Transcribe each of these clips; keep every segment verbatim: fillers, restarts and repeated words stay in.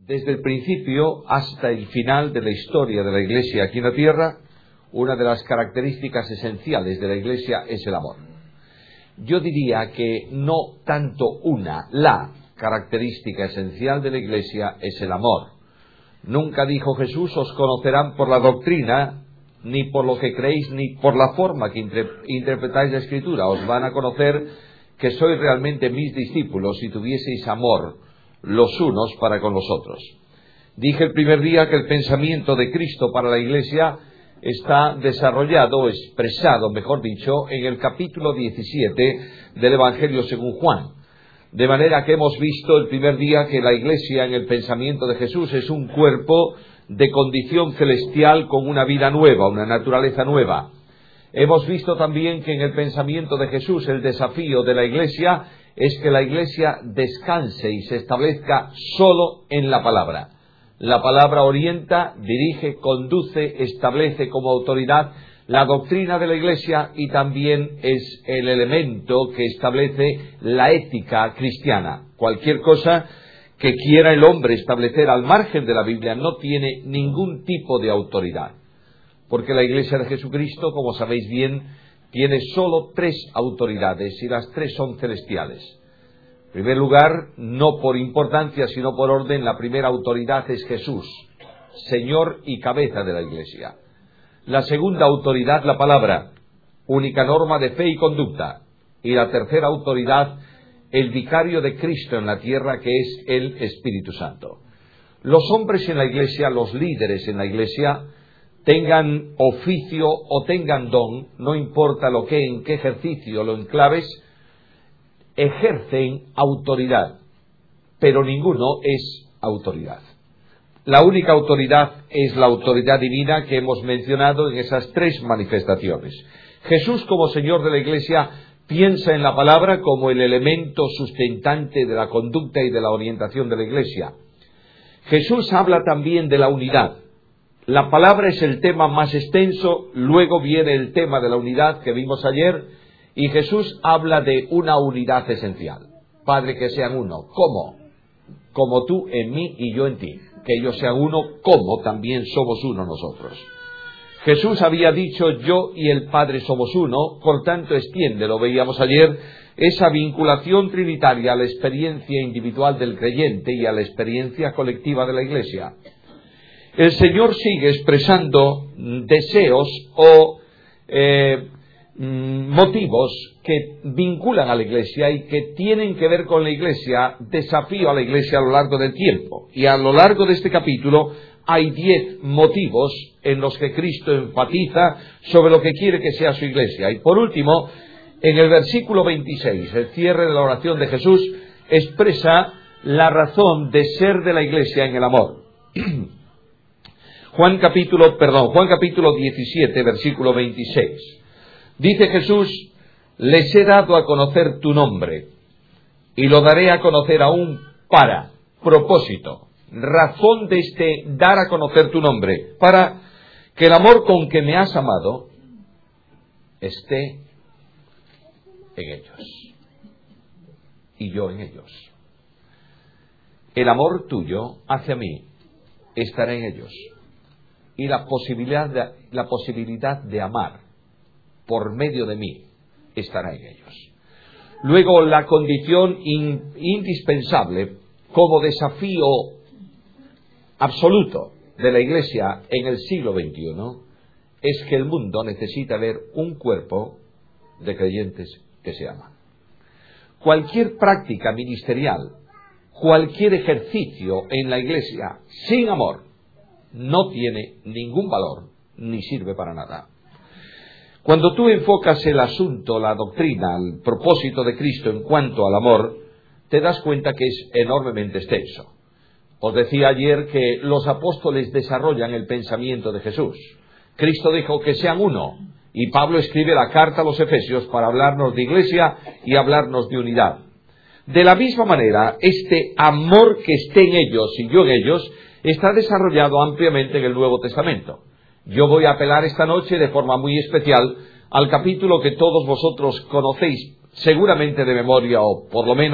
Desde el principio hasta el final de la historia de la Iglesia aquí en la tierra, una de las características esenciales de la Iglesia es el amor. Yo diría que no tanto una, la característica esencial de la Iglesia es el amor. Nunca dijo Jesús: os conocerán por la doctrina, ni por lo que creéis, ni por la forma que inter- interpretáis la Escritura. Os van a conocer que sois realmente mis discípulos si tuvieseis amor los unos para con los otros. Dije el primer día que el pensamiento de Cristo para la Iglesia está desarrollado, expresado, mejor dicho, en el capítulo diecisiete del Evangelio según Juan. De manera que hemos visto el primer día que la Iglesia en el pensamiento de Jesús es un cuerpo de condición celestial con una vida nueva, una naturaleza nueva. Hemos visto también que en el pensamiento de Jesús el desafío de la Iglesia es que la Iglesia descanse y se establezca solo en la palabra. La palabra orienta, dirige, conduce, establece como autoridad la doctrina de la Iglesia y también es el elemento que establece la ética cristiana. Cualquier cosa que quiera el hombre establecer al margen de la Biblia no tiene ningún tipo de autoridad. Porque la Iglesia de Jesucristo, como sabéis bien, tiene solo tres autoridades y las tres son celestiales. En primer lugar, no por importancia, sino por orden, la primera autoridad es Jesús, Señor y cabeza de la Iglesia. La segunda autoridad, la palabra, única norma de fe y conducta. Y la tercera autoridad, el vicario de Cristo en la tierra, que es el Espíritu Santo. Los hombres en la Iglesia, los líderes en la Iglesia, tengan oficio o tengan don, no importa lo que, en qué ejercicio lo enclaves, ejercen autoridad, pero ninguno es autoridad. La única autoridad es la autoridad divina que hemos mencionado en esas tres manifestaciones. Jesús, como Señor de la Iglesia, piensa en la palabra como el elemento sustentante de la conducta y de la orientación de la Iglesia. Jesús habla también de la unidad. La palabra es el tema más extenso, luego viene el tema de la unidad que vimos ayer, y Jesús habla de una unidad esencial. Padre, que sean uno. ¿Cómo? Como tú en mí y yo en ti. Que ellos sean uno, como también somos uno nosotros. Jesús había dicho: yo y el Padre somos uno, por tanto extiende, lo veíamos ayer, esa vinculación trinitaria a la experiencia individual del creyente y a la experiencia colectiva de la Iglesia. El Señor sigue expresando deseos o eh, motivos que vinculan a la Iglesia y que tienen que ver con la Iglesia, desafío a la Iglesia a lo largo del tiempo. Y a lo largo de este capítulo hay diez motivos en los que Cristo enfatiza sobre lo que quiere que sea su Iglesia. Y por último, en el versículo veintiséis, el cierre de la oración de Jesús expresa la razón de ser de la Iglesia en el amor. Juan capítulo, perdón, Juan capítulo diecisiete, versículo veintiséis. Dice Jesús: les he dado a conocer tu nombre, y lo daré a conocer aún para propósito, razón de este dar a conocer tu nombre, para que el amor con que me has amado esté en ellos, y yo en ellos. El amor tuyo hacia mí estará en ellos, y la posibilidad de, la posibilidad de amar por medio de mí estará en ellos. Luego, la condición in, indispensable como desafío absoluto de la Iglesia en el siglo veintiuno es que el mundo necesita ver un cuerpo de creyentes que se aman. Cualquier práctica ministerial, cualquier ejercicio en la Iglesia sin amor no tiene ningún valor ni sirve para nada. Cuando tú enfocas el asunto, la doctrina, el propósito de Cristo en cuanto al amor, te das cuenta que es enormemente extenso. Os decía ayer que los apóstoles desarrollan el pensamiento de Jesús. Cristo dijo que sean uno, y Pablo escribe la carta a los Efesios para hablarnos de iglesia y hablarnos de unidad. De la misma manera, este amor que esté en ellos y yo en ellos está desarrollado ampliamente en el Nuevo Testamento. Yo voy a apelar esta noche de forma muy especial al capítulo que todos vosotros conocéis seguramente de memoria, o por lo menos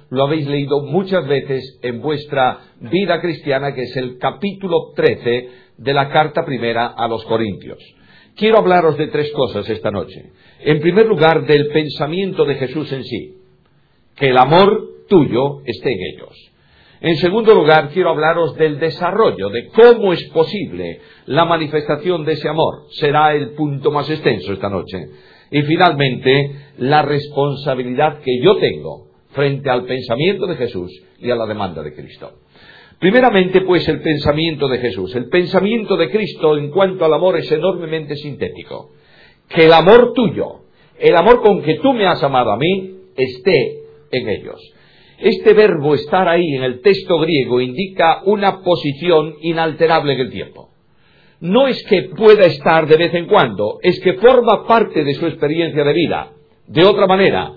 lo habéis leído muchas veces en vuestra vida cristiana, que es el capítulo trece de la carta primera a los Corintios. Quiero hablaros de tres cosas esta noche. En primer lugar, del pensamiento de Jesús en sí, que el amor tuyo esté en ellos. En segundo lugar, quiero hablaros del desarrollo, de cómo es posible la manifestación de ese amor. Será el punto más extenso esta noche. Y finalmente, la responsabilidad que yo tengo frente al pensamiento de Jesús y a la demanda de Cristo. Primeramente, pues, el pensamiento de Jesús. El pensamiento de Cristo en cuanto al amor es enormemente sintético. Que el amor tuyo, el amor con que tú me has amado a mí, esté en ellos. Este verbo estar ahí en el texto griego indica una posición inalterable en el tiempo. No es que pueda estar de vez en cuando, es que forma parte de su experiencia de vida. De otra manera,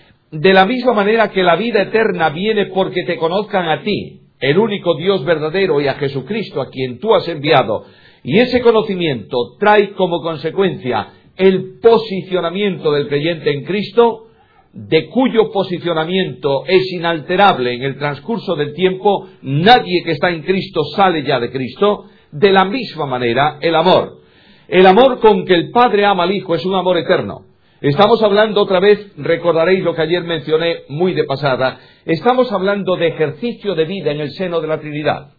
de la misma manera que la vida eterna viene porque te conozcan a ti, el único Dios verdadero, y a Jesucristo a quien tú has enviado, y ese conocimiento trae como consecuencia el posicionamiento del creyente en Cristo, de cuyo posicionamiento es inalterable en el transcurso del tiempo. Nadie que está en Cristo sale ya de Cristo. De la misma manera, el amor. El amor con que el Padre ama al Hijo es un amor eterno. Estamos hablando otra vez, recordaréis lo que ayer mencioné muy de pasada, estamos hablando de ejercicio de vida en el seno de la Trinidad.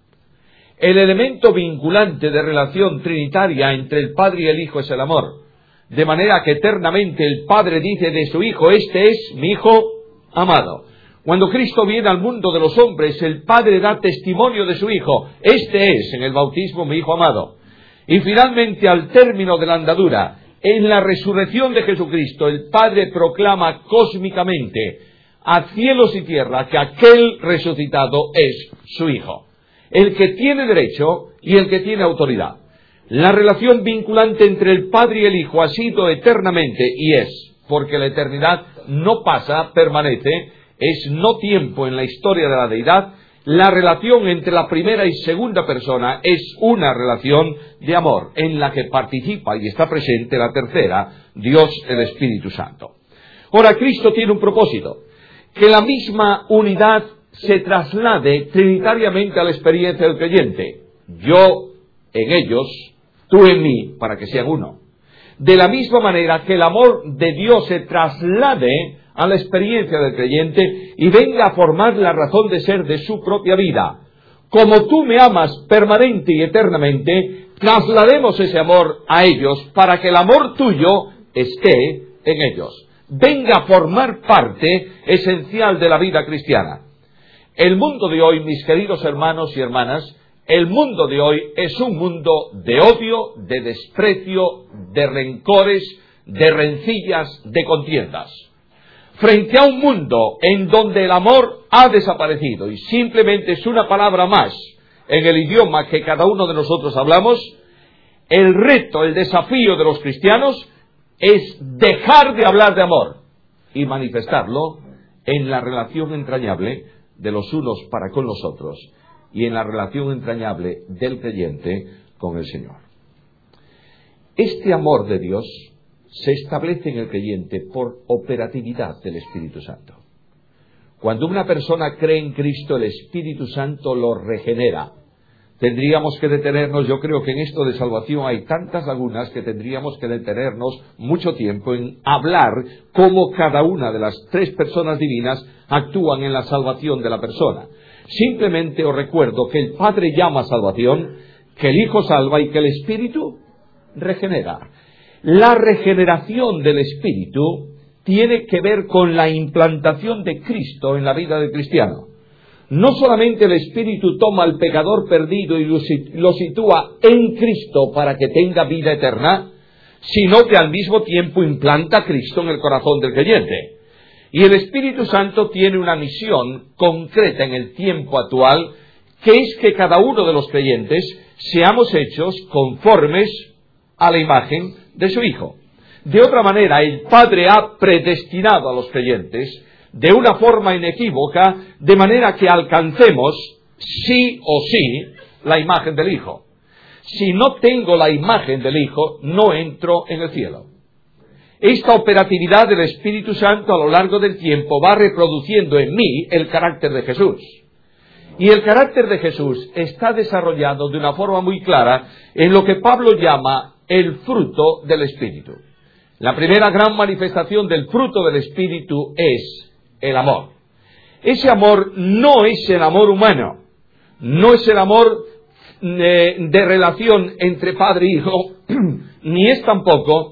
El elemento vinculante de relación trinitaria entre el Padre y el Hijo es el amor. De manera que eternamente el Padre dice de su Hijo, este es mi Hijo amado. Cuando Cristo viene al mundo de los hombres, el Padre da testimonio de su Hijo, este es en el bautismo mi Hijo amado. Y finalmente, al término de la andadura, en la resurrección de Jesucristo, el Padre proclama cósmicamente a cielos y tierra que aquel resucitado es su Hijo, el que tiene derecho y el que tiene autoridad. La relación vinculante entre el Padre y el Hijo ha sido eternamente, y es, porque la eternidad no pasa, permanece, es no tiempo en la historia de la deidad. La relación entre la primera y segunda persona es una relación de amor, en la que participa y está presente la tercera, Dios el Espíritu Santo. Ahora, Cristo tiene un propósito, que la misma unidad se traslade trinitariamente a la experiencia del creyente. Yo en ellos, tú en mí, para que sean uno. De la misma manera que el amor de Dios se traslade a la experiencia del creyente y venga a formar la razón de ser de su propia vida. Como tú me amas permanente y eternamente, traslademos ese amor a ellos para que el amor tuyo esté en ellos. Venga a formar parte esencial de la vida cristiana. El mundo de hoy, mis queridos hermanos y hermanas, el mundo de hoy es un mundo de odio, de desprecio, de rencores, de rencillas, de contiendas. Frente a un mundo en donde el amor ha desaparecido y simplemente es una palabra más en el idioma que cada uno de nosotros hablamos, el reto, el desafío de los cristianos es dejar de hablar de amor y manifestarlo en la relación entrañable de los unos para con los otros y en la relación entrañable del creyente con el Señor. Este amor de Dios se establece en el creyente por operatividad del Espíritu Santo. Cuando una persona cree en Cristo, el Espíritu Santo lo regenera. Tendríamos que detenernos, yo creo que en esto de salvación hay tantas lagunas que tendríamos que detenernos mucho tiempo en hablar cómo cada una de las tres personas divinas actúan en la salvación de la persona. Simplemente os recuerdo que el Padre llama salvación, que el Hijo salva y que el Espíritu regenera. La regeneración del Espíritu tiene que ver con la implantación de Cristo en la vida del cristiano. No solamente el Espíritu toma al pecador perdido y lo sitúa en Cristo para que tenga vida eterna, sino que al mismo tiempo implanta a Cristo en el corazón del creyente. Y el Espíritu Santo tiene una misión concreta en el tiempo actual, que es que cada uno de los creyentes seamos hechos conformes a la imagen de su Hijo. De otra manera, el Padre ha predestinado a los creyentes de una forma inequívoca, de manera que alcancemos, sí o sí, la imagen del Hijo. Si no tengo la imagen del Hijo, no entro en el cielo. Esta operatividad del Espíritu Santo a lo largo del tiempo va reproduciendo en mí el carácter de Jesús. Y el carácter de Jesús está desarrollado de una forma muy clara en lo que Pablo llama el fruto del Espíritu. La primera gran manifestación del fruto del Espíritu es el amor. Ese amor no es el amor humano, no es el amor de, de relación entre padre e hijo, ni es tampoco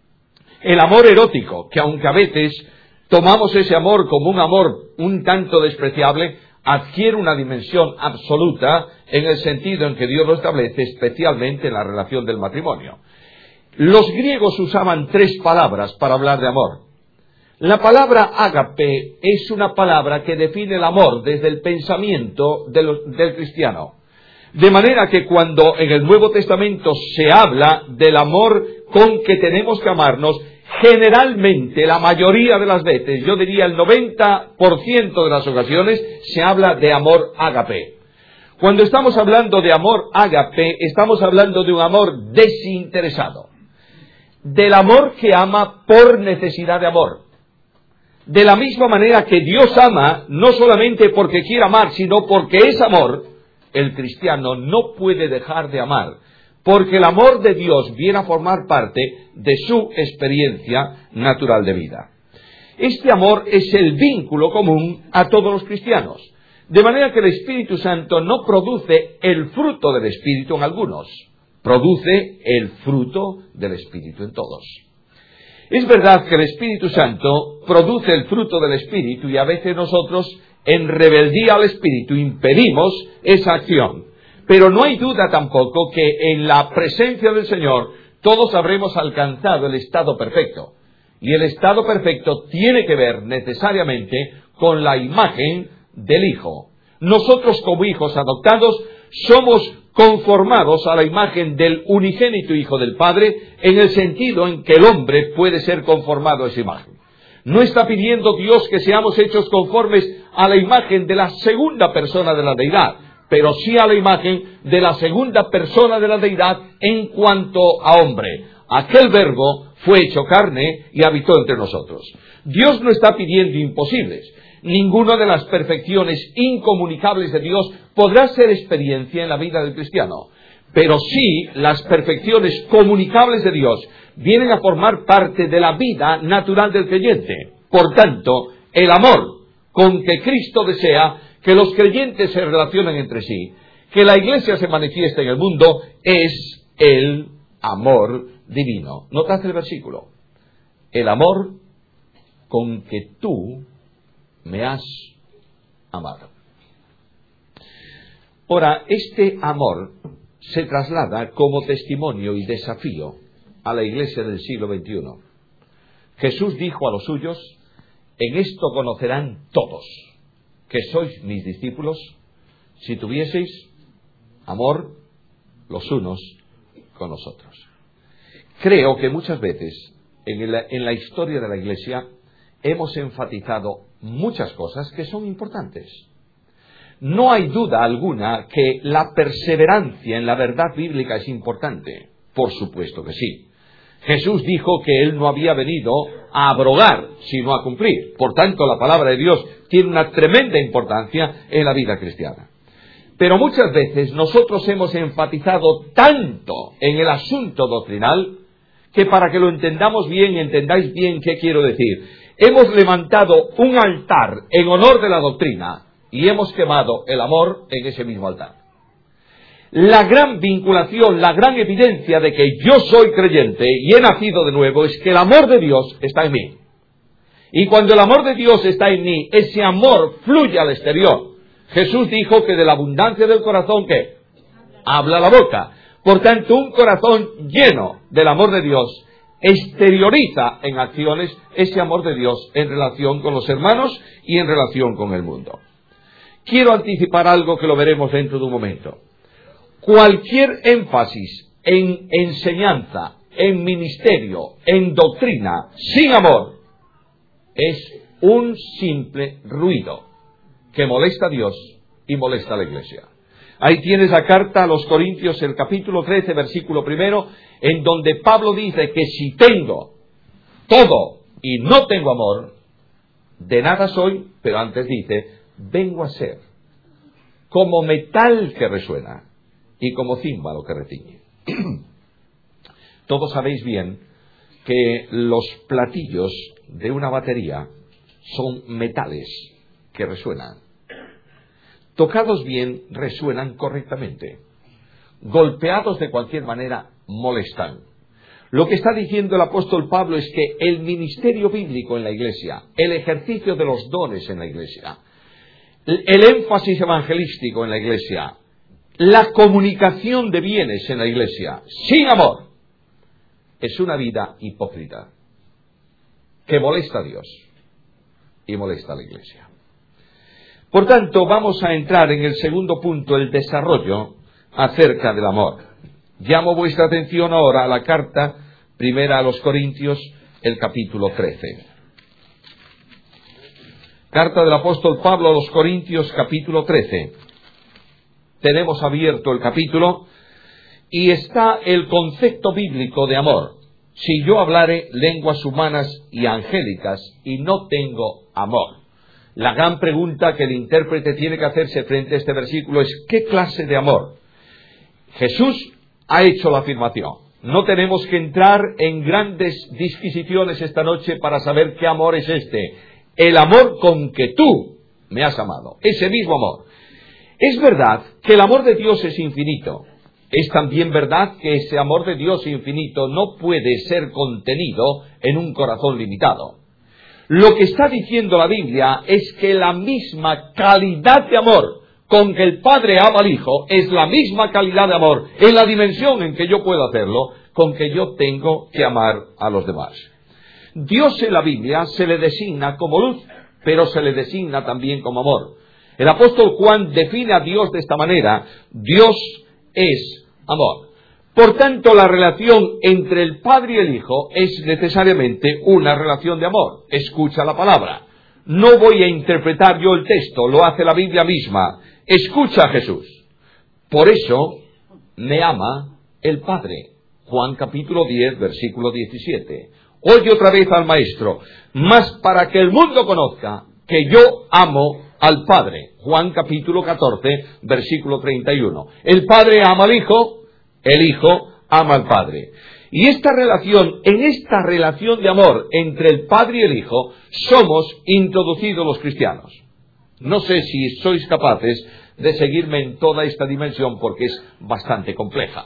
el amor erótico, que aunque a veces tomamos ese amor como un amor un tanto despreciable, adquiere una dimensión absoluta en el sentido en que Dios lo establece, especialmente en la relación del matrimonio. Los griegos usaban tres palabras para hablar de amor. La palabra ágape es una palabra que define el amor desde el pensamiento de los, del cristiano. De manera que cuando en el Nuevo Testamento se habla del amor con que tenemos que amarnos, generalmente, la mayoría de las veces, yo diría el noventa por ciento de las ocasiones, se habla de amor ágape. Cuando estamos hablando de amor ágape, estamos hablando de un amor desinteresado. Del amor que ama por necesidad de amor. De la misma manera que Dios ama, no solamente porque quiere amar, sino porque es amor, el cristiano no puede dejar de amar, porque el amor de Dios viene a formar parte de su experiencia natural de vida. Este amor es el vínculo común a todos los cristianos, de manera que el Espíritu Santo no produce el fruto del Espíritu en algunos, produce el fruto del Espíritu en todos. Es verdad que el Espíritu Santo produce el fruto del Espíritu y a veces nosotros, en rebeldía al Espíritu, impedimos esa acción. Pero no hay duda tampoco que en la presencia del Señor todos habremos alcanzado el estado perfecto. Y el estado perfecto tiene que ver necesariamente con la imagen del Hijo. Nosotros como hijos adoptados somos conformados a la imagen del unigénito Hijo del Padre, en el sentido en que el hombre puede ser conformado a esa imagen. No está pidiendo Dios que seamos hechos conformes a la imagen de la segunda persona de la deidad, pero sí a la imagen de la segunda persona de la deidad en cuanto a hombre. Aquel verbo fue hecho carne y habitó entre nosotros. Dios no está pidiendo imposibles. Ninguna de las perfecciones incomunicables de Dios podrá ser experiencia en la vida del cristiano. Pero sí, las perfecciones comunicables de Dios vienen a formar parte de la vida natural del creyente. Por tanto, el amor con que Cristo desea que los creyentes se relacionen entre sí, que la Iglesia se manifieste en el mundo, es el amor divino. ¿Notaste el versículo? El amor con que tú me has amado. Ahora, este amor se traslada como testimonio y desafío a la Iglesia del siglo veintiuno. Jesús dijo a los suyos: en esto conocerán todos que sois mis discípulos, si tuvieseis amor los unos con los otros. Creo que muchas veces en la, en la historia de la Iglesia hemos enfatizado muchas cosas que son importantes. No hay duda alguna que la perseverancia en la verdad bíblica es importante. Por supuesto que sí. Jesús dijo que Él no había venido a abrogar, sino a cumplir. Por tanto, la palabra de Dios tiene una tremenda importancia en la vida cristiana. Pero muchas veces nosotros hemos enfatizado tanto en el asunto doctrinal que para que lo entendamos bien, entendáis bien qué quiero decir. Hemos levantado un altar en honor de la doctrina y hemos quemado el amor en ese mismo altar. La gran vinculación, la gran evidencia de que yo soy creyente y he nacido de nuevo es que el amor de Dios está en mí. Y cuando el amor de Dios está en mí, ese amor fluye al exterior. Jesús dijo que de la abundancia del corazón, ¿qué? Habla la boca. Por tanto, un corazón lleno del amor de Dios exterioriza en acciones ese amor de Dios en relación con los hermanos y en relación con el mundo. Quiero anticipar algo que lo veremos dentro de un momento. Cualquier énfasis en enseñanza, en ministerio, en doctrina, sin amor, es un simple ruido que molesta a Dios y molesta a la Iglesia. Ahí tienes la carta a los Corintios, el capítulo trece, versículo primero, en donde Pablo dice que si tengo todo y no tengo amor, de nada soy, pero antes dice, vengo a ser como metal que resuena y como címbalo que retiñe. Todos sabéis bien que los platillos de una batería son metales que resuenan. Tocados bien, resuenan correctamente. Golpeados de cualquier manera, molestan. Lo que está diciendo el apóstol Pablo es que el ministerio bíblico en la iglesia, el ejercicio de los dones en la iglesia, el énfasis evangelístico en la iglesia, la comunicación de bienes en la iglesia, sin amor, es una vida hipócrita que molesta a Dios y molesta a la iglesia. Por tanto, vamos a entrar en el segundo punto, el desarrollo acerca del amor. Llamo vuestra atención ahora a la carta primera a los Corintios, el capítulo trece. Carta del apóstol Pablo a los Corintios, capítulo trece. Tenemos abierto el capítulo y está el concepto bíblico de amor. Si yo hablare lenguas humanas y angélicas y no tengo amor. La gran pregunta que el intérprete tiene que hacerse frente a este versículo es ¿qué clase de amor? Jesús ha hecho la afirmación. No tenemos que entrar en grandes disquisiciones esta noche para saber qué amor es este. El amor con que tú me has amado. Ese mismo amor. Es verdad que el amor de Dios es infinito. Es también verdad que ese amor de Dios infinito no puede ser contenido en un corazón limitado. Lo que está diciendo la Biblia es que la misma calidad de amor con que el Padre ama al Hijo es la misma calidad de amor en la dimensión en que yo puedo hacerlo con que yo tengo que amar a los demás. Dios en la Biblia se le designa como luz, pero se le designa también como amor. El apóstol Juan define a Dios de esta manera: Dios es amor. Por tanto, la relación entre el Padre y el Hijo es necesariamente una relación de amor. Escucha la palabra. No voy a interpretar yo el texto, lo hace la Biblia misma. Escucha a Jesús. Por eso me ama el Padre. Juan capítulo diez, versículo diecisiete. Oye otra vez al Maestro. Mas para que el mundo conozca que yo amo al Padre. Juan capítulo catorce, versículo treinta y uno. El Padre ama al Hijo, el Hijo ama al Padre. Y esta relación, en esta relación de amor entre el Padre y el Hijo, somos introducidos los cristianos. No sé si sois capaces de seguirme en toda esta dimensión porque es bastante compleja.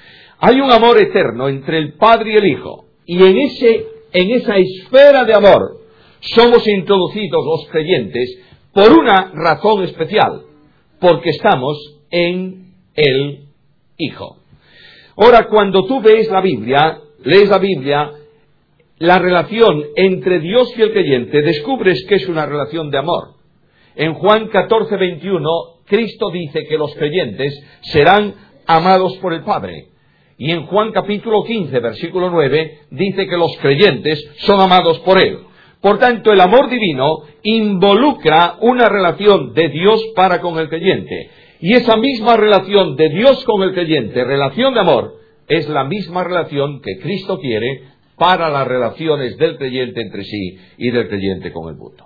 Hay un amor eterno entre el Padre y el Hijo. Y en ese, en esa esfera de amor somos introducidos los creyentes por una razón especial. Porque estamos en el Hijo. Ahora, cuando tú ves la Biblia, lees la Biblia, la relación entre Dios y el creyente, descubres que es una relación de amor. En Juan catorce, veintiuno, Cristo dice que los creyentes serán amados por el Padre. Y en Juan capítulo quince, versículo nueve, dice que los creyentes son amados por Él. Por tanto, el amor divino involucra una relación de Dios para con el creyente. Y esa misma relación de Dios con el creyente, relación de amor, es la misma relación que Cristo quiere para las relaciones del creyente entre sí y del creyente con el mundo.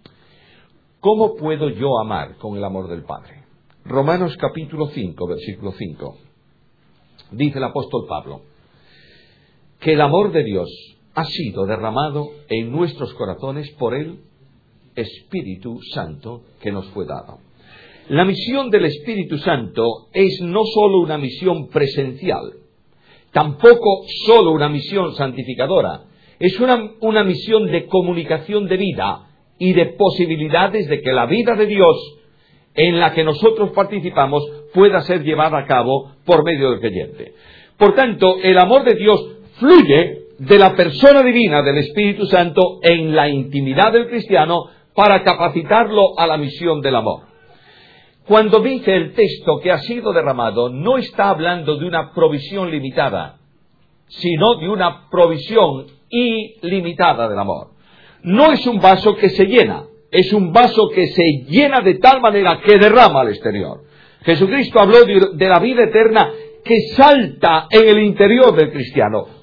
¿Cómo puedo yo amar con el amor del Padre? Romanos capítulo cinco, versículo cinco. Dice el apóstol Pablo que el amor de Dios ha sido derramado en nuestros corazones por el Espíritu Santo que nos fue dado. La misión del Espíritu Santo es no solo una misión presencial, tampoco solo una misión santificadora, es una, una misión de comunicación de vida y de posibilidades de que la vida de Dios en la que nosotros participamos pueda ser llevada a cabo por medio del creyente. Por tanto, el amor de Dios fluye de la persona divina del Espíritu Santo en la intimidad del cristiano para capacitarlo a la misión del amor. Cuando dice el texto que ha sido derramado, no está hablando de una provisión limitada, sino de una provisión ilimitada del amor. No es un vaso que se llena, es un vaso que se llena de tal manera que derrama al exterior. Jesucristo habló de, de la vida eterna que salta en el interior del cristiano,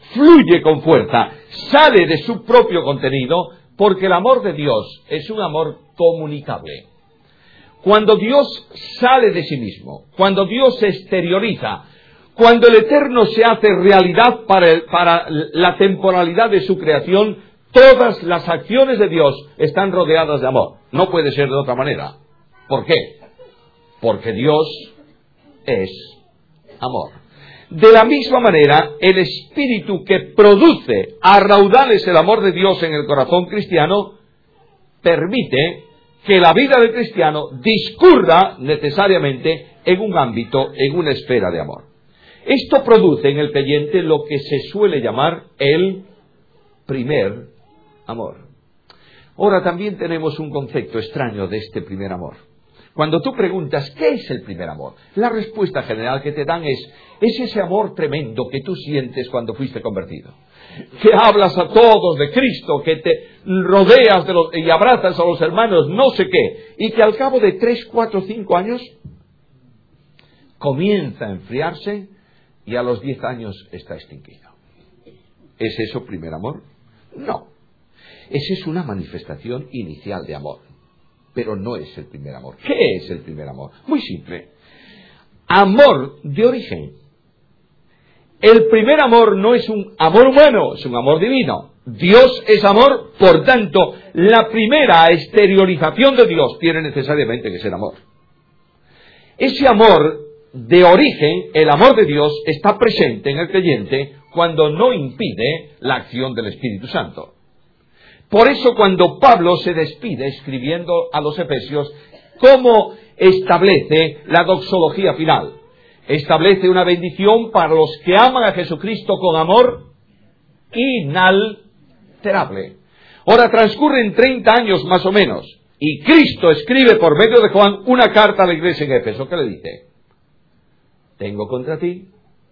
fluye con fuerza, sale de su propio contenido, porque el amor de Dios es un amor comunicable. Cuando Dios sale de sí mismo, cuando Dios se exterioriza, cuando el eterno se hace realidad para, el, para la temporalidad de su creación, todas las acciones de Dios están rodeadas de amor. No puede ser de otra manera. ¿Por qué? Porque Dios es amor. De la misma manera, el espíritu que produce a raudales el amor de Dios en el corazón cristiano, permite que la vida del cristiano discurra necesariamente en un ámbito, en una esfera de amor. Esto produce en el creyente lo que se suele llamar el primer amor. Ahora también tenemos un concepto extraño de este primer amor. Cuando tú preguntas, ¿qué es el primer amor?, la respuesta general que te dan es, es ese amor tremendo que tú sientes cuando fuiste convertido. Que hablas a todos de Cristo, que te rodeas de los, y abrazas a los hermanos, no sé qué, y que al cabo de tres, cuatro, cinco años comienza a enfriarse y a los diez años está extinguido. ¿Es eso primer amor? No. Esa es una manifestación inicial de amor, pero no es el primer amor. ¿Qué es el primer amor? Muy simple. Amor de origen. El primer amor no es un amor humano, es un amor divino. Dios es amor, por tanto, la primera exteriorización de Dios tiene necesariamente que ser amor. Ese amor de origen, el amor de Dios, está presente en el creyente cuando no impide la acción del Espíritu Santo. Por eso cuando Pablo se despide escribiendo a los Efesios, ¿cómo establece la doxología final? Establece una bendición para los que aman a Jesucristo con amor inalterable. Ahora transcurren treinta años más o menos, y Cristo escribe por medio de Juan una carta a la iglesia en Éfeso. ¿Qué le dice? Tengo contra ti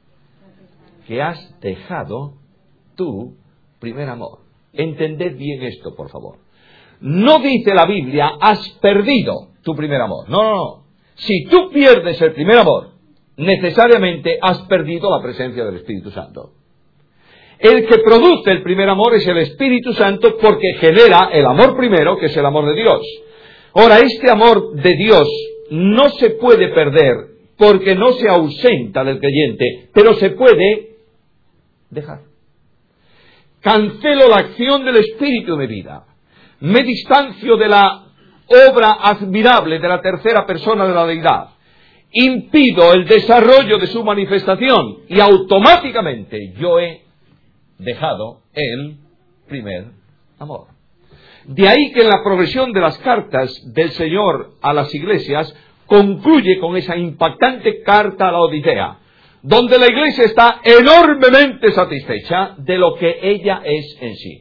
que has dejado tu primer amor. Entended bien esto, por favor. No dice la Biblia, has perdido tu primer amor. No, no, no. Si tú pierdes el primer amor, necesariamente has perdido la presencia del Espíritu Santo. El que produce el primer amor es el Espíritu Santo porque genera el amor primero, que es el amor de Dios. Ahora, este amor de Dios no se puede perder porque no se ausenta del creyente, pero se puede dejar. Cancelo la acción del Espíritu en mi vida. Me distancio de la obra admirable de la tercera persona de la deidad. Impido el desarrollo de su manifestación y automáticamente yo he dejado el primer amor. De ahí que en la progresión de las cartas del Señor a las iglesias concluye con esa impactante carta a la Odisea, donde la iglesia está enormemente satisfecha de lo que ella es en sí.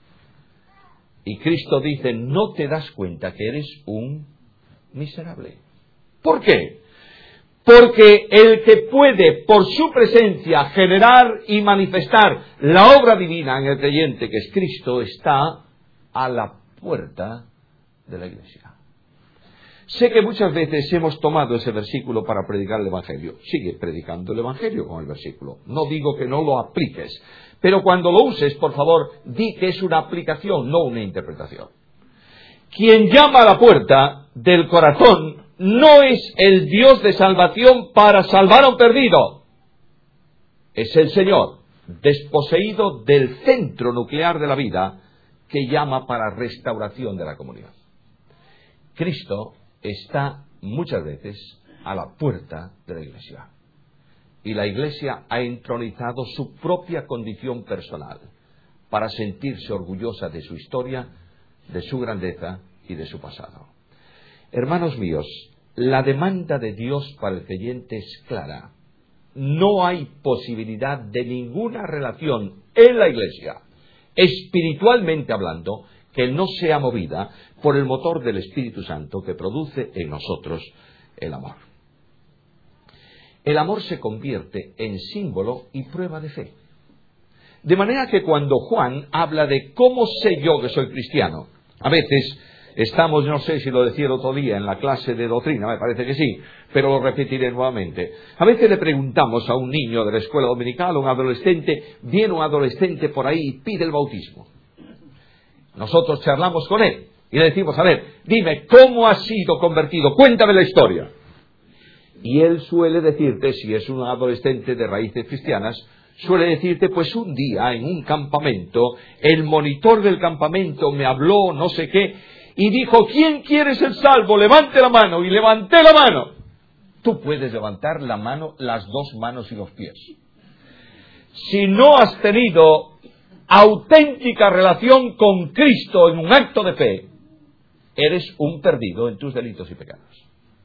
Y Cristo dice, no te das cuenta que eres un miserable. ¿Por qué? Porque el que puede, por su presencia, generar y manifestar la obra divina en el creyente, que es Cristo, está a la puerta de la iglesia. Sé que muchas veces hemos tomado ese versículo para predicar el Evangelio. Sigue predicando el Evangelio con el versículo. No digo que no lo apliques, pero cuando lo uses, por favor, di que es una aplicación, no una interpretación. Quien llama a la puerta del corazón no es el Dios de salvación para salvar a un perdido. Es el Señor, desposeído del centro nuclear de la vida, que llama para restauración de la comunión. Cristo está muchas veces a la puerta de la iglesia. Y la iglesia ha entronizado su propia condición personal para sentirse orgullosa de su historia, de su grandeza y de su pasado. Hermanos míos, la demanda de Dios para el creyente es clara. No hay posibilidad de ninguna relación en la iglesia, espiritualmente hablando, que no sea movida por el motor del Espíritu Santo que produce en nosotros el amor. El amor se convierte en símbolo y prueba de fe. De manera que cuando Juan habla de cómo sé yo que soy cristiano, a veces Estamos, no sé si lo decía el otro día en la clase de doctrina, me parece que sí, pero lo repetiré nuevamente. A veces le preguntamos a un niño de la escuela dominical, un adolescente, viene un adolescente por ahí y pide el bautismo. Nosotros charlamos con él y le decimos, a ver, dime, ¿cómo has sido convertido? Cuéntame la historia. Y él suele decirte, si es un adolescente de raíces cristianas, suele decirte, pues un día en un campamento, el monitor del campamento me habló, no sé qué, y dijo, ¿quién quiere ser salvo? Levante la mano. Y levanté la mano. Tú puedes levantar la mano, las dos manos y los pies. Si no has tenido auténtica relación con Cristo en un acto de fe, eres un perdido en tus delitos y pecados.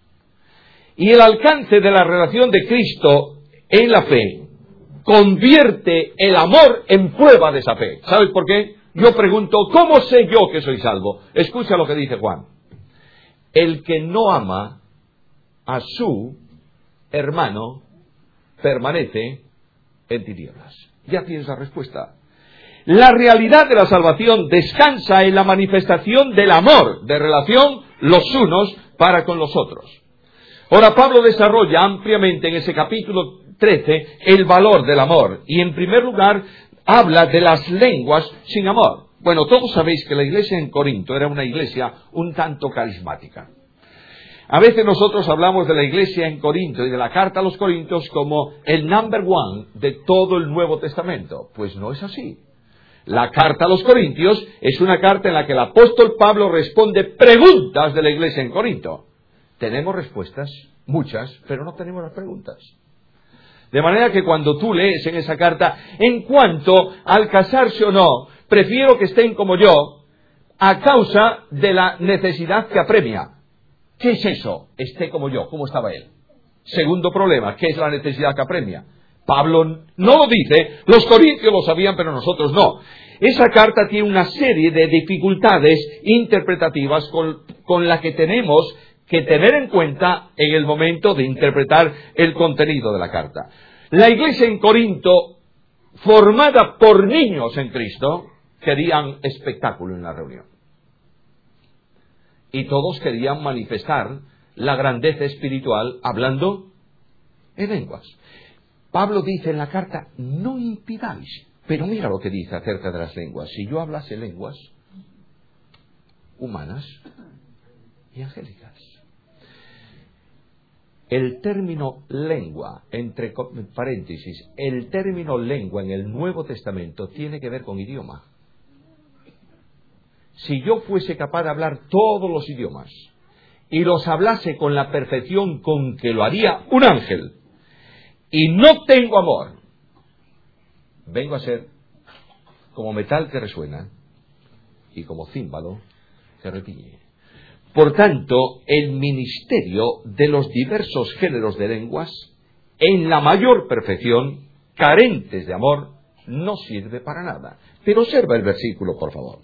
Y el alcance de la relación de Cristo en la fe convierte el amor en prueba de esa fe. ¿Sabes por qué? Yo pregunto, ¿cómo sé yo que soy salvo? Escucha lo que dice Juan. El que no ama a su hermano permanece en tinieblas. Ya tienes la respuesta. La realidad de la salvación descansa en la manifestación del amor, de relación los unos para con los otros. Ahora Pablo desarrolla ampliamente en ese capítulo trece el valor del amor. Y en primer lugar habla de las lenguas sin amor. Bueno, todos sabéis que la iglesia en Corinto era una iglesia un tanto carismática. A veces nosotros hablamos de la iglesia en Corinto y de la carta a los Corintios como el number one de todo el Nuevo Testamento. Pues no es así. La carta a los Corintios es una carta en la que el apóstol Pablo responde preguntas de la iglesia en Corinto. Tenemos respuestas, muchas, pero no tenemos las preguntas. De manera que cuando tú lees en esa carta, en cuanto al casarse o no, prefiero que estén como yo, a causa de la necesidad que apremia. ¿Qué es eso? Esté como yo. ¿Cómo estaba él? Segundo problema, ¿qué es la necesidad que apremia? Pablo no lo dice, los corintios lo sabían, pero nosotros no. Esa carta tiene una serie de dificultades interpretativas con, con la que tenemos que tener en cuenta en el momento de interpretar el contenido de la carta. La iglesia en Corinto, formada por niños en Cristo, querían espectáculo en la reunión. Y todos querían manifestar la grandeza espiritual hablando en lenguas. Pablo dice en la carta, no impidáis. Pero mira lo que dice acerca de las lenguas. Si yo hablase lenguas humanas y angélicas. El término lengua, entre paréntesis, el término lengua en el Nuevo Testamento tiene que ver con idioma. Si yo fuese capaz de hablar todos los idiomas y los hablase con la perfección con que lo haría un ángel, y no tengo amor, vengo a ser como metal que resuena y como címbalo que retiñe. Por tanto, el ministerio de los diversos géneros de lenguas, en la mayor perfección, carentes de amor, no sirve para nada. Pero observa el versículo, por favor.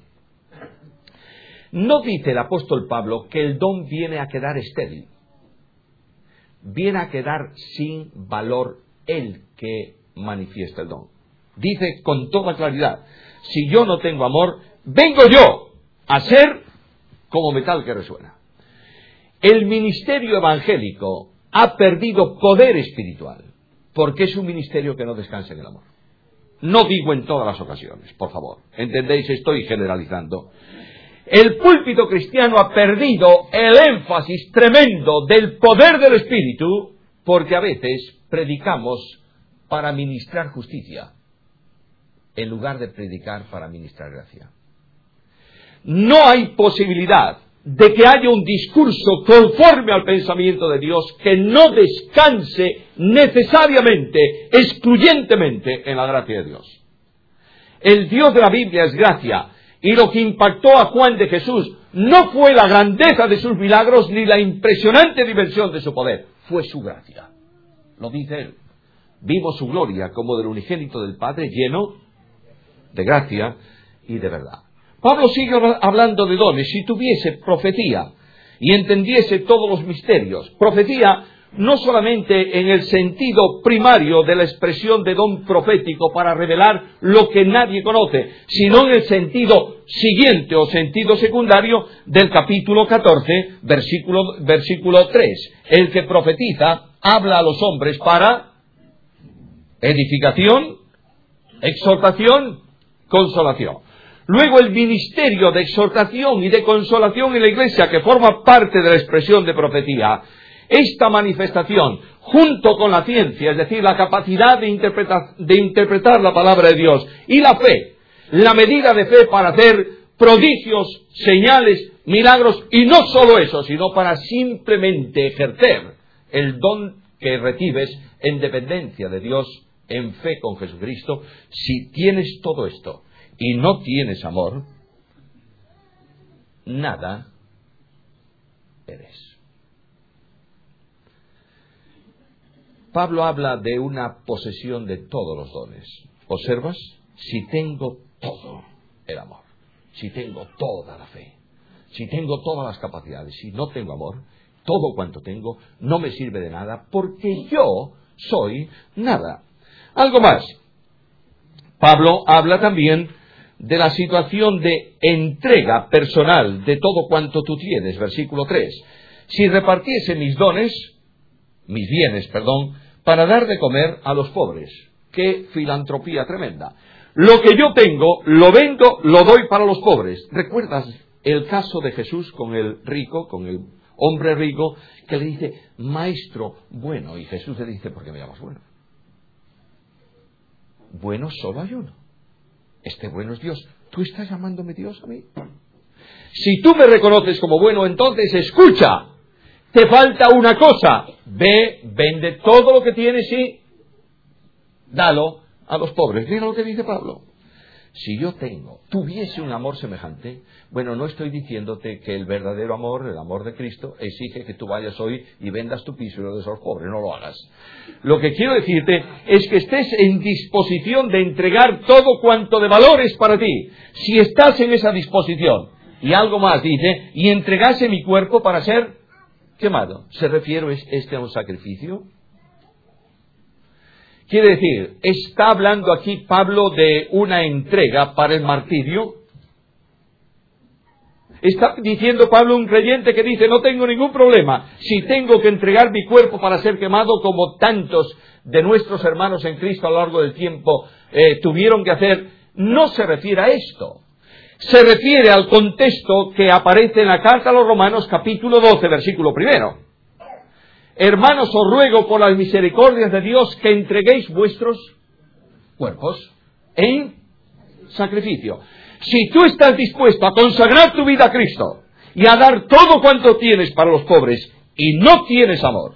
No dice el apóstol Pablo que el don viene a quedar estéril. Viene a quedar sin valor el que manifiesta el don. Dice con toda claridad, si yo no tengo amor, vengo yo a ser como metal que resuena. El ministerio evangélico ha perdido poder espiritual, porque es un ministerio que no descansa en el amor. No digo en todas las ocasiones, por favor. ¿Entendéis? Estoy generalizando. El púlpito cristiano ha perdido el énfasis tremendo del poder del Espíritu, porque a veces predicamos para ministrar justicia, en lugar de predicar para ministrar gracia. No hay posibilidad de que haya un discurso conforme al pensamiento de Dios que no descanse necesariamente, excluyentemente en la gracia de Dios. El Dios de la Biblia es gracia, y lo que impactó a Juan de Jesús no fue la grandeza de sus milagros ni la impresionante dimensión de su poder, fue su gracia. Lo dice él. Vimos su gloria como del unigénito del Padre, lleno de gracia y de verdad. Pablo sigue hablando de dones. Si tuviese profecía y entendiese todos los misterios, profecía no solamente en el sentido primario de la expresión de don profético para revelar lo que nadie conoce, sino en el sentido siguiente o sentido secundario del capítulo catorce, versículo, versículo tres. El que profetiza habla a los hombres para edificación, exhortación, consolación. Luego el ministerio de exhortación y de consolación en la Iglesia, que forma parte de la expresión de profecía, esta manifestación, junto con la ciencia, es decir, la capacidad de interpretar, de interpretar la palabra de Dios, y la fe, la medida de fe para hacer prodigios, señales, milagros, y no solo eso, sino para simplemente ejercer el don que recibes en dependencia de Dios, en fe con Jesucristo. Si tienes todo esto y no tienes amor, nada eres. Pablo habla de una posesión de todos los dones. ¿Observas? Si tengo todo el amor, si tengo toda la fe, si tengo todas las capacidades, si no tengo amor, todo cuanto tengo no me sirve de nada, porque yo soy nada. Algo más. Pablo habla también de la situación de entrega personal de todo cuanto tú tienes, versículo tres. Si repartiese mis dones, mis bienes, perdón, para dar de comer a los pobres. ¡Qué filantropía tremenda! Lo que yo tengo, lo vendo, lo doy para los pobres. ¿Recuerdas el caso de Jesús con el rico, con el hombre rico, que le dice, maestro bueno? Y Jesús le dice, ¿por qué me llamas bueno? Bueno solo hay uno. Este bueno es Dios. ¿Tú estás llamándome Dios a mí? Si tú me reconoces como bueno, entonces escucha. Te falta una cosa. Ve, vende todo lo que tienes y dalo a los pobres. Mira lo que dice Pablo. Si yo tengo, tuviese un amor semejante, bueno, no estoy diciéndote que el verdadero amor, el amor de Cristo, exige que tú vayas hoy y vendas tu piso y lo des a los pobres. No lo hagas. Lo que quiero decirte es que estés en disposición de entregar todo cuanto de valor es para ti. Si estás en esa disposición. Y algo más dice, y entregase mi cuerpo para ser quemado. ¿Se refiere este a un sacrificio? Quiere decir, ¿está hablando aquí Pablo de una entrega para el martirio? Está diciendo Pablo un creyente que dice, no tengo ningún problema, si tengo que entregar mi cuerpo para ser quemado, como tantos de nuestros hermanos en Cristo a lo largo del tiempo eh, tuvieron que hacer. No se refiere a esto. Se refiere al contexto que aparece en la carta a los Romanos, capítulo doce, versículo primero. Hermanos, os ruego por las misericordias de Dios que entreguéis vuestros cuerpos en sacrificio. Si tú estás dispuesto a consagrar tu vida a Cristo y a dar todo cuanto tienes para los pobres y no tienes amor,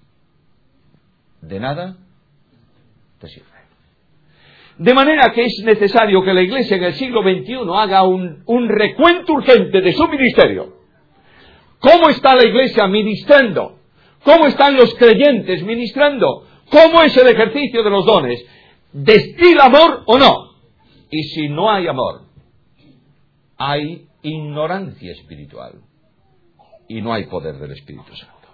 de nada te sirve. De manera que es necesario que la Iglesia en el siglo veintiuno haga un, un recuento urgente de su ministerio. ¿Cómo está la Iglesia ministrando? ¿Cómo están los creyentes ministrando? ¿Cómo es el ejercicio de los dones? ¿Destila amor o no? Y si no hay amor, hay ignorancia espiritual y no hay poder del Espíritu Santo.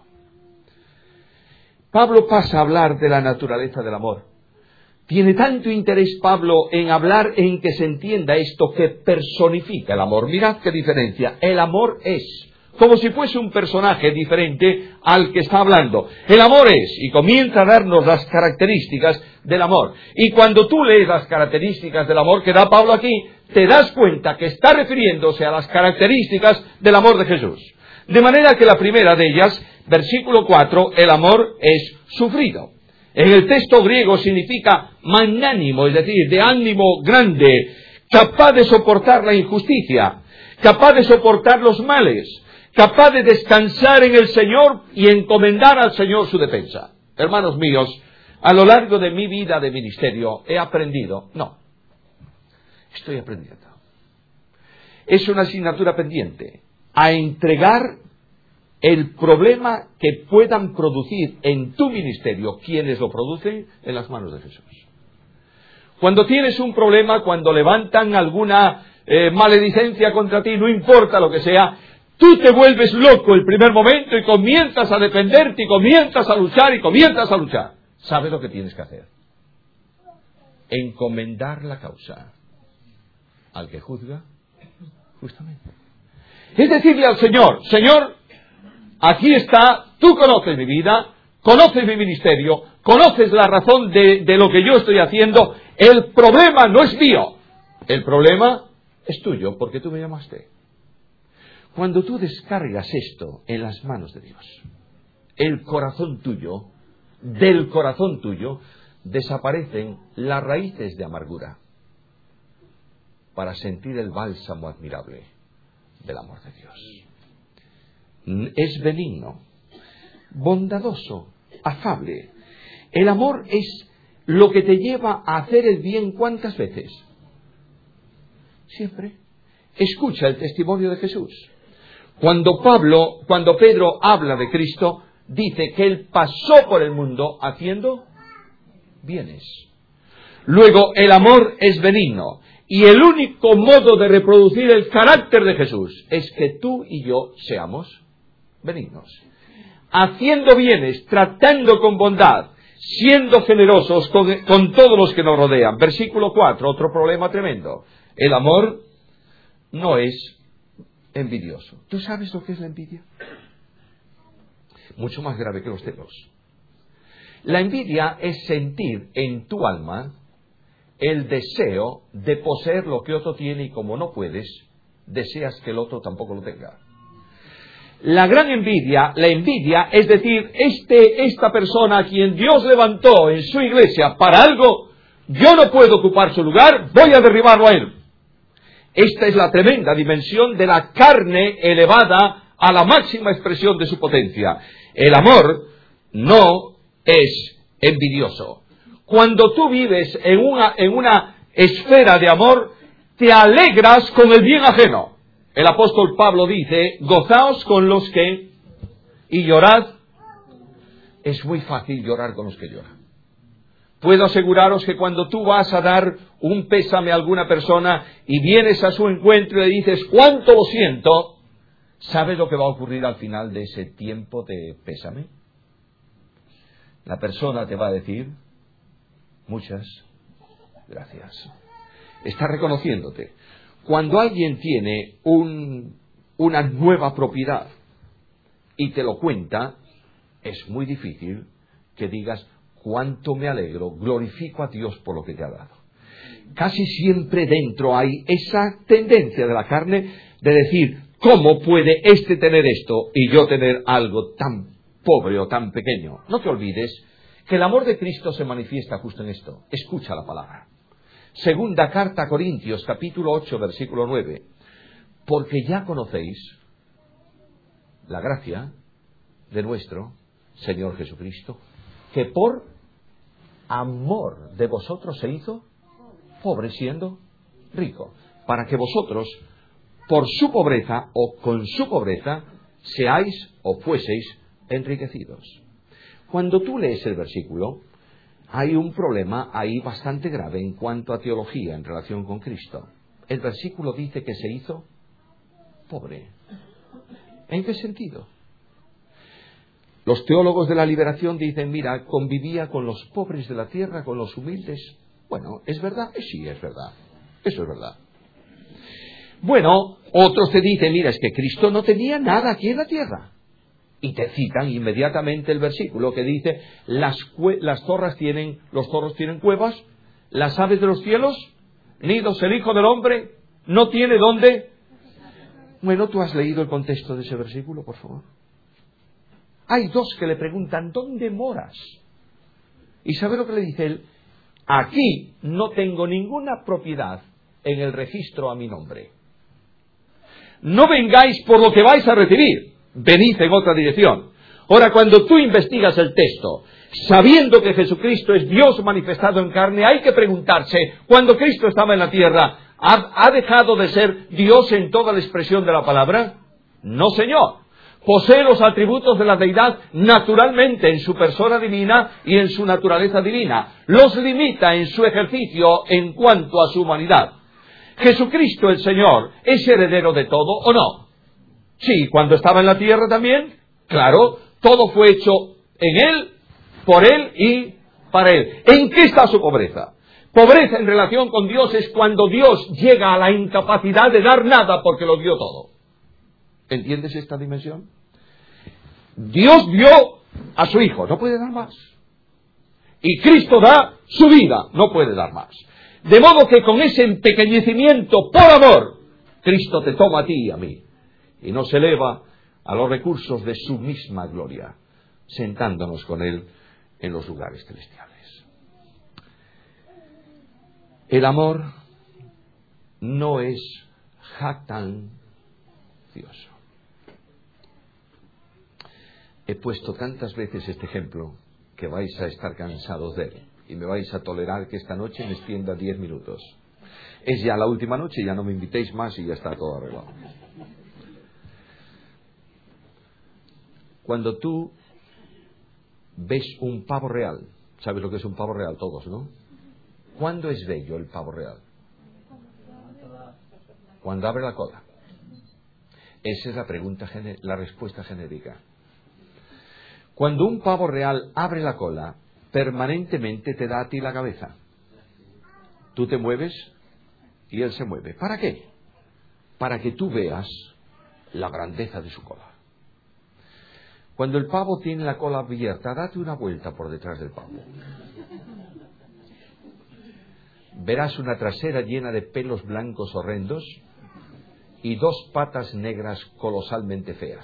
Pablo pasa a hablar de la naturaleza del amor. Tiene tanto interés Pablo en hablar en que se entienda esto, que personifica el amor. Mirad qué diferencia. El amor es como si fuese un personaje diferente al que está hablando. El amor es, y comienza a darnos las características del amor. Y cuando tú lees las características del amor que da Pablo aquí, te das cuenta que está refiriéndose a las características del amor de Jesús. De manera que la primera de ellas, versículo cuatro, el amor es sufrido. En el texto griego significa magnánimo, es decir, de ánimo grande, capaz de soportar la injusticia, capaz de soportar los males, capaz de descansar en el Señor y encomendar al Señor su defensa. Hermanos míos, a lo largo de mi vida de ministerio he aprendido, no, estoy aprendiendo. Es una asignatura pendiente, a entregar el problema que puedan producir en tu ministerio, quienes lo producen, en las manos de Jesús. Cuando tienes un problema, cuando levantan alguna eh, maledicencia contra ti, no importa lo que sea, tú te vuelves loco el primer momento y comienzas a defenderte y comienzas a luchar y comienzas a luchar. ¿Sabes lo que tienes que hacer? Encomendar la causa al que juzga justamente. Es decirle al Señor, Señor, aquí está, tú conoces mi vida, conoces mi ministerio, conoces la razón de, de lo que yo estoy haciendo. El problema no es mío, el problema es tuyo, porque tú me llamaste. Cuando tú descargas esto en las manos de Dios, el corazón tuyo, del corazón tuyo, desaparecen las raíces de amargura para sentir el bálsamo admirable del amor de Dios. Es benigno, bondadoso, afable. El amor es lo que te lleva a hacer el bien. ¿Cuántas veces? Siempre. Escucha el testimonio de Jesús. Cuando Pablo, cuando Pedro habla de Cristo, dice que él pasó por el mundo haciendo bienes. Luego, el amor es benigno. Y el único modo de reproducir el carácter de Jesús es que tú y yo seamos benignos. Haciendo bienes, tratando con bondad, siendo generosos con, con todos los que nos rodean. Versículo cuatro, otro problema tremendo. El amor no es envidioso. ¿Tú sabes lo que es la envidia? Mucho más grave que los celos. La envidia es sentir en tu alma el deseo de poseer lo que otro tiene y como no puedes, deseas que el otro tampoco lo tenga. La gran envidia, la envidia es decir, este, esta persona a quien Dios levantó en su iglesia para algo, yo no puedo ocupar su lugar, voy a derribarlo a él. Esta es la tremenda dimensión de la carne elevada a la máxima expresión de su potencia. El amor no es envidioso. Cuando tú vives en una, en una esfera de amor, te alegras con el bien ajeno. El apóstol Pablo dice, gozaos con los que, y llorad. Es muy fácil llorar con los que lloran. Puedo aseguraros que cuando tú vas a dar un pésame a alguna persona y vienes a su encuentro y le dices, cuánto lo siento, ¿sabes lo que va a ocurrir al final de ese tiempo de pésame? La persona te va a decir, muchas gracias. Está reconociéndote. Cuando alguien tiene un, una nueva propiedad y te lo cuenta, es muy difícil que digas, cuánto me alegro, glorifico a Dios por lo que te ha dado. Casi siempre dentro hay esa tendencia de la carne de decir, ¿cómo puede este tener esto y yo tener algo tan pobre o tan pequeño? No te olvides que el amor de Cristo se manifiesta justo en esto. Escucha la palabra. Segunda carta a Corintios, capítulo ocho, versículo nueve. Porque ya conocéis la gracia de nuestro Señor Jesucristo, que por amor de vosotros se hizo pobre siendo rico, para que vosotros, por su pobreza o con su pobreza, seáis o fueseis enriquecidos. Cuando tú lees el versículo, hay un problema ahí bastante grave en cuanto a teología en relación con Cristo. El versículo dice que se hizo pobre. ¿En qué sentido? Los teólogos de la liberación dicen, mira, convivía con los pobres de la tierra, con los humildes. Bueno, ¿es verdad? Sí, es verdad. Eso es verdad. Bueno, otros te dicen, mira, es que Cristo no tenía nada aquí en la tierra. Y te citan inmediatamente el versículo que dice, las, cue- las zorras tienen, los zorros tienen cuevas, las aves de los cielos, nidos, el Hijo del Hombre, no tiene dónde. Bueno, ¿tú has leído el contexto de ese versículo, por favor? Hay dos que le preguntan, ¿dónde moras? ¿Y sabe lo que le dice él? Aquí no tengo ninguna propiedad en el registro a mi nombre. No vengáis por lo que vais a recibir, venid en otra dirección. Ahora, cuando tú investigas el texto, sabiendo que Jesucristo es Dios manifestado en carne, hay que preguntarse, cuando Cristo estaba en la tierra, ¿ha, ha dejado de ser Dios en toda la expresión de la palabra? No, Señor. Posee los atributos de la deidad naturalmente en su persona divina y en su naturaleza divina. Los limita en su ejercicio en cuanto a su humanidad. ¿Jesucristo el Señor es heredero de todo o no? Sí, cuando estaba en la tierra también, claro, todo fue hecho en Él, por Él y para Él. ¿En qué está su pobreza? Pobreza en relación con Dios es cuando Dios llega a la incapacidad de dar nada porque lo dio todo. ¿Entiendes esta dimensión? Dios dio a su Hijo, no puede dar más. Y Cristo da su vida, no puede dar más. De modo que con ese empequeñecimiento por amor, Cristo te toma a ti y a mí y nos eleva a los recursos de su misma gloria, sentándonos con Él en los lugares celestiales. El amor no es jactancioso. He puesto tantas veces este ejemplo que vais a estar cansados de él y me vais a tolerar que esta noche me extienda diez minutos. Es ya la última noche, ya no me invitéis más y ya está todo arreglado. Cuando tú ves un pavo real, ¿sabes lo que es un pavo real? Todos, ¿no? ¿Cuándo es bello el pavo real? Cuando abre la cola. Esa es la pregunta, la respuesta genérica. Cuando un pavo real abre la cola, permanentemente te da a ti la cabeza. Tú te mueves y él se mueve. ¿Para qué? Para que tú veas la grandeza de su cola. Cuando el pavo tiene la cola abierta, date una vuelta por detrás del pavo. Verás una trasera llena de pelos blancos horrendos y dos patas negras colosalmente feas.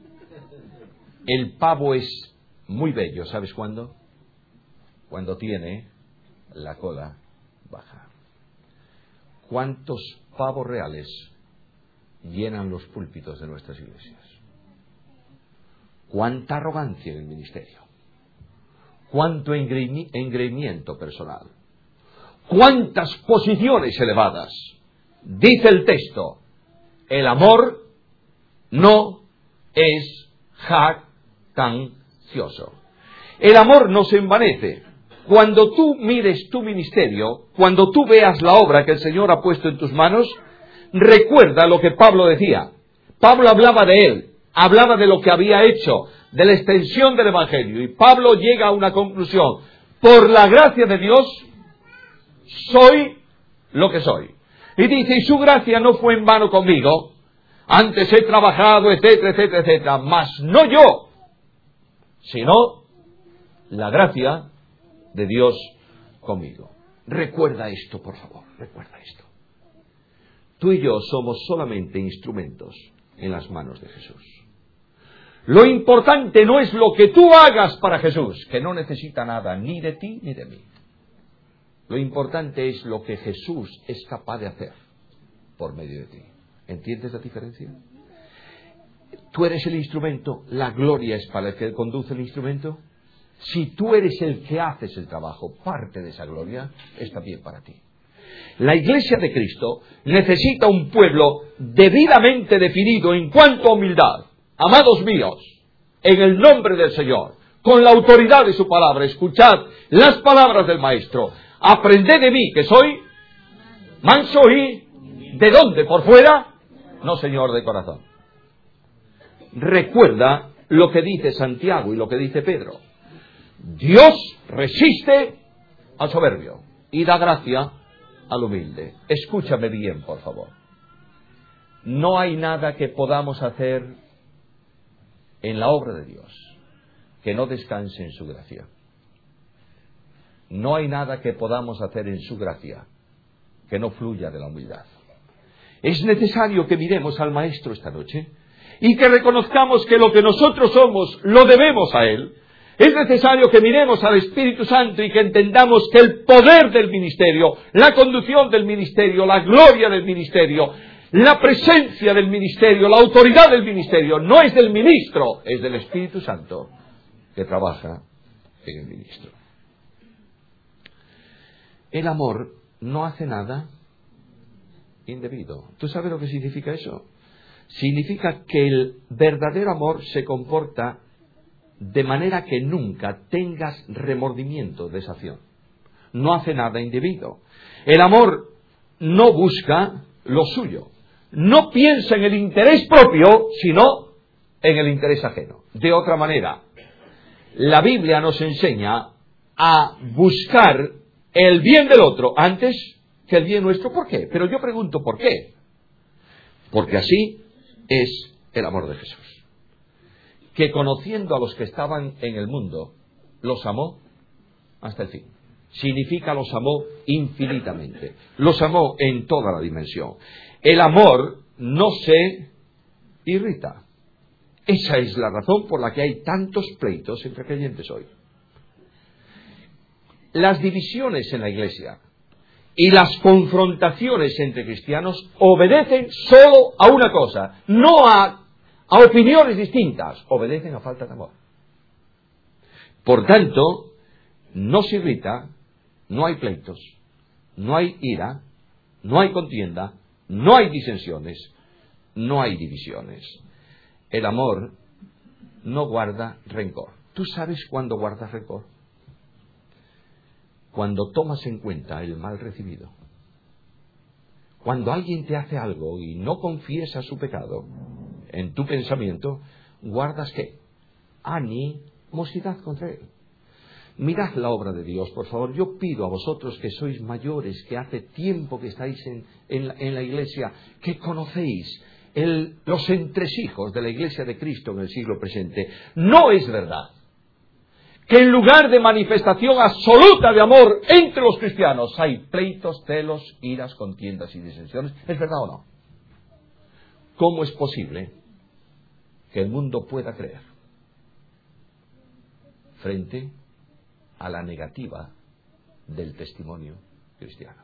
El pavo es muy bello, ¿sabes cuándo? Cuando tiene la cola baja. ¿Cuántos pavos reales llenan los púlpitos de nuestras iglesias? ¿Cuánta arrogancia en el ministerio? ¿Cuánto engreimiento personal? ¿Cuántas posiciones elevadas? Dice el texto, el amor no es jactancioso. El amor no se envanece. Cuando tú mires tu ministerio, cuando tú veas la obra que el Señor ha puesto en tus manos, recuerda lo que Pablo decía. Pablo hablaba de él, hablaba de lo que había hecho, de la extensión del Evangelio. Y Pablo llega a una conclusión. Por la gracia de Dios, soy lo que soy. Y dice, y su gracia no fue en vano conmigo. Antes he trabajado, etcétera, etcétera, etcétera. Mas no yo, sino la gracia de Dios conmigo. Recuerda esto, por favor, recuerda esto. Tú y yo somos solamente instrumentos en las manos de Jesús. Lo importante no es lo que tú hagas para Jesús, que no necesita nada ni de ti ni de mí. Lo importante es lo que Jesús es capaz de hacer por medio de ti. ¿Entiendes la diferencia? Tú eres el instrumento, la gloria es para el que conduce el instrumento. Si tú eres el que haces el trabajo, parte de esa gloria es también para ti. La Iglesia de Cristo necesita un pueblo debidamente definido en cuanto a humildad. Amados míos, en el nombre del Señor, con la autoridad de su palabra, escuchad las palabras del Maestro. Aprended de mí, que soy manso y ¿de dónde? ¿Por fuera? No, Señor, de corazón. Recuerda lo que dice Santiago y lo que dice Pedro. Dios resiste al soberbio y da gracia al humilde. Escúchame bien, por favor. No hay nada que podamos hacer en la obra de Dios que no descanse en su gracia. No hay nada que podamos hacer en su gracia que no fluya de la humildad. Es necesario que miremos al Maestro esta noche y que reconozcamos que lo que nosotros somos lo debemos a Él. Es necesario que miremos al Espíritu Santo y que entendamos que el poder del ministerio, la conducción del ministerio, la gloria del ministerio, la presencia del ministerio, la autoridad del ministerio, no es del ministro, es del Espíritu Santo que trabaja en el ministro. El amor no hace nada indebido. ¿Tú sabes lo que significa eso? Significa que el verdadero amor se comporta de manera que nunca tengas remordimiento de esa acción. No hace nada indebido. El amor no busca lo suyo, no piensa en el interés propio, sino en el interés ajeno. De otra manera, la Biblia nos enseña a buscar el bien del otro antes que el bien nuestro. ¿Por qué? Pero yo pregunto, ¿por qué? Porque así es el amor de Jesús, que conociendo a los que estaban en el mundo, los amó hasta el fin. Significa los amó infinitamente, los amó en toda la dimensión. El amor no se irrita. Esa es la razón por la que hay tantos pleitos entre creyentes hoy. Las divisiones en la Iglesia y las confrontaciones entre cristianos obedecen solo a una cosa, no a, a opiniones distintas, obedecen a falta de amor. Por tanto, no se irrita, no hay pleitos, no hay ira, no hay contienda, no hay disensiones, no hay divisiones. El amor no guarda rencor. ¿Tú sabes cuándo guardas rencor? Cuando tomas en cuenta el mal recibido. Cuando alguien te hace algo y no confiesa su pecado, en tu pensamiento, ¿guardas qué? Animosidad contra él. Mirad la obra de Dios, por favor. Yo pido a vosotros que sois mayores, que hace tiempo que estáis en, en, la, en la Iglesia, que conocéis el, los entresijos de la Iglesia de Cristo en el siglo presente. No es verdad que en lugar de manifestación absoluta de amor entre los cristianos hay pleitos, celos, iras, contiendas y disensiones. ¿Es verdad o no? ¿Cómo es posible que el mundo pueda creer frente a la negativa del testimonio cristiano?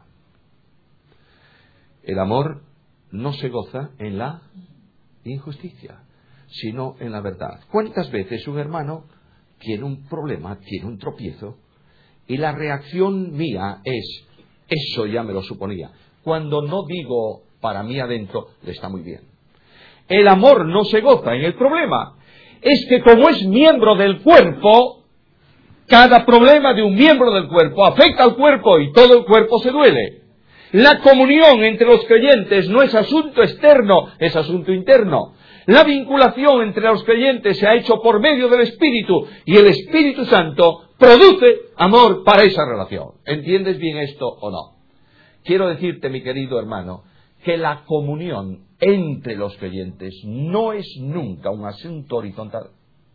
El amor no se goza en la injusticia, sino en la verdad. ¿Cuántas veces un hermano tiene un problema, tiene un tropiezo, y la reacción mía es, eso ya me lo suponía, cuando no digo para mí adentro, le está muy bien? El amor no se goza en el problema. Es que como es miembro del cuerpo, cada problema de un miembro del cuerpo afecta al cuerpo y todo el cuerpo se duele. La comunión entre los creyentes no es asunto externo, es asunto interno. La vinculación entre los creyentes se ha hecho por medio del Espíritu y el Espíritu Santo produce amor para esa relación. ¿Entiendes bien esto o no? Quiero decirte, mi querido hermano, que la comunión entre los creyentes no es nunca un asunto horizontal,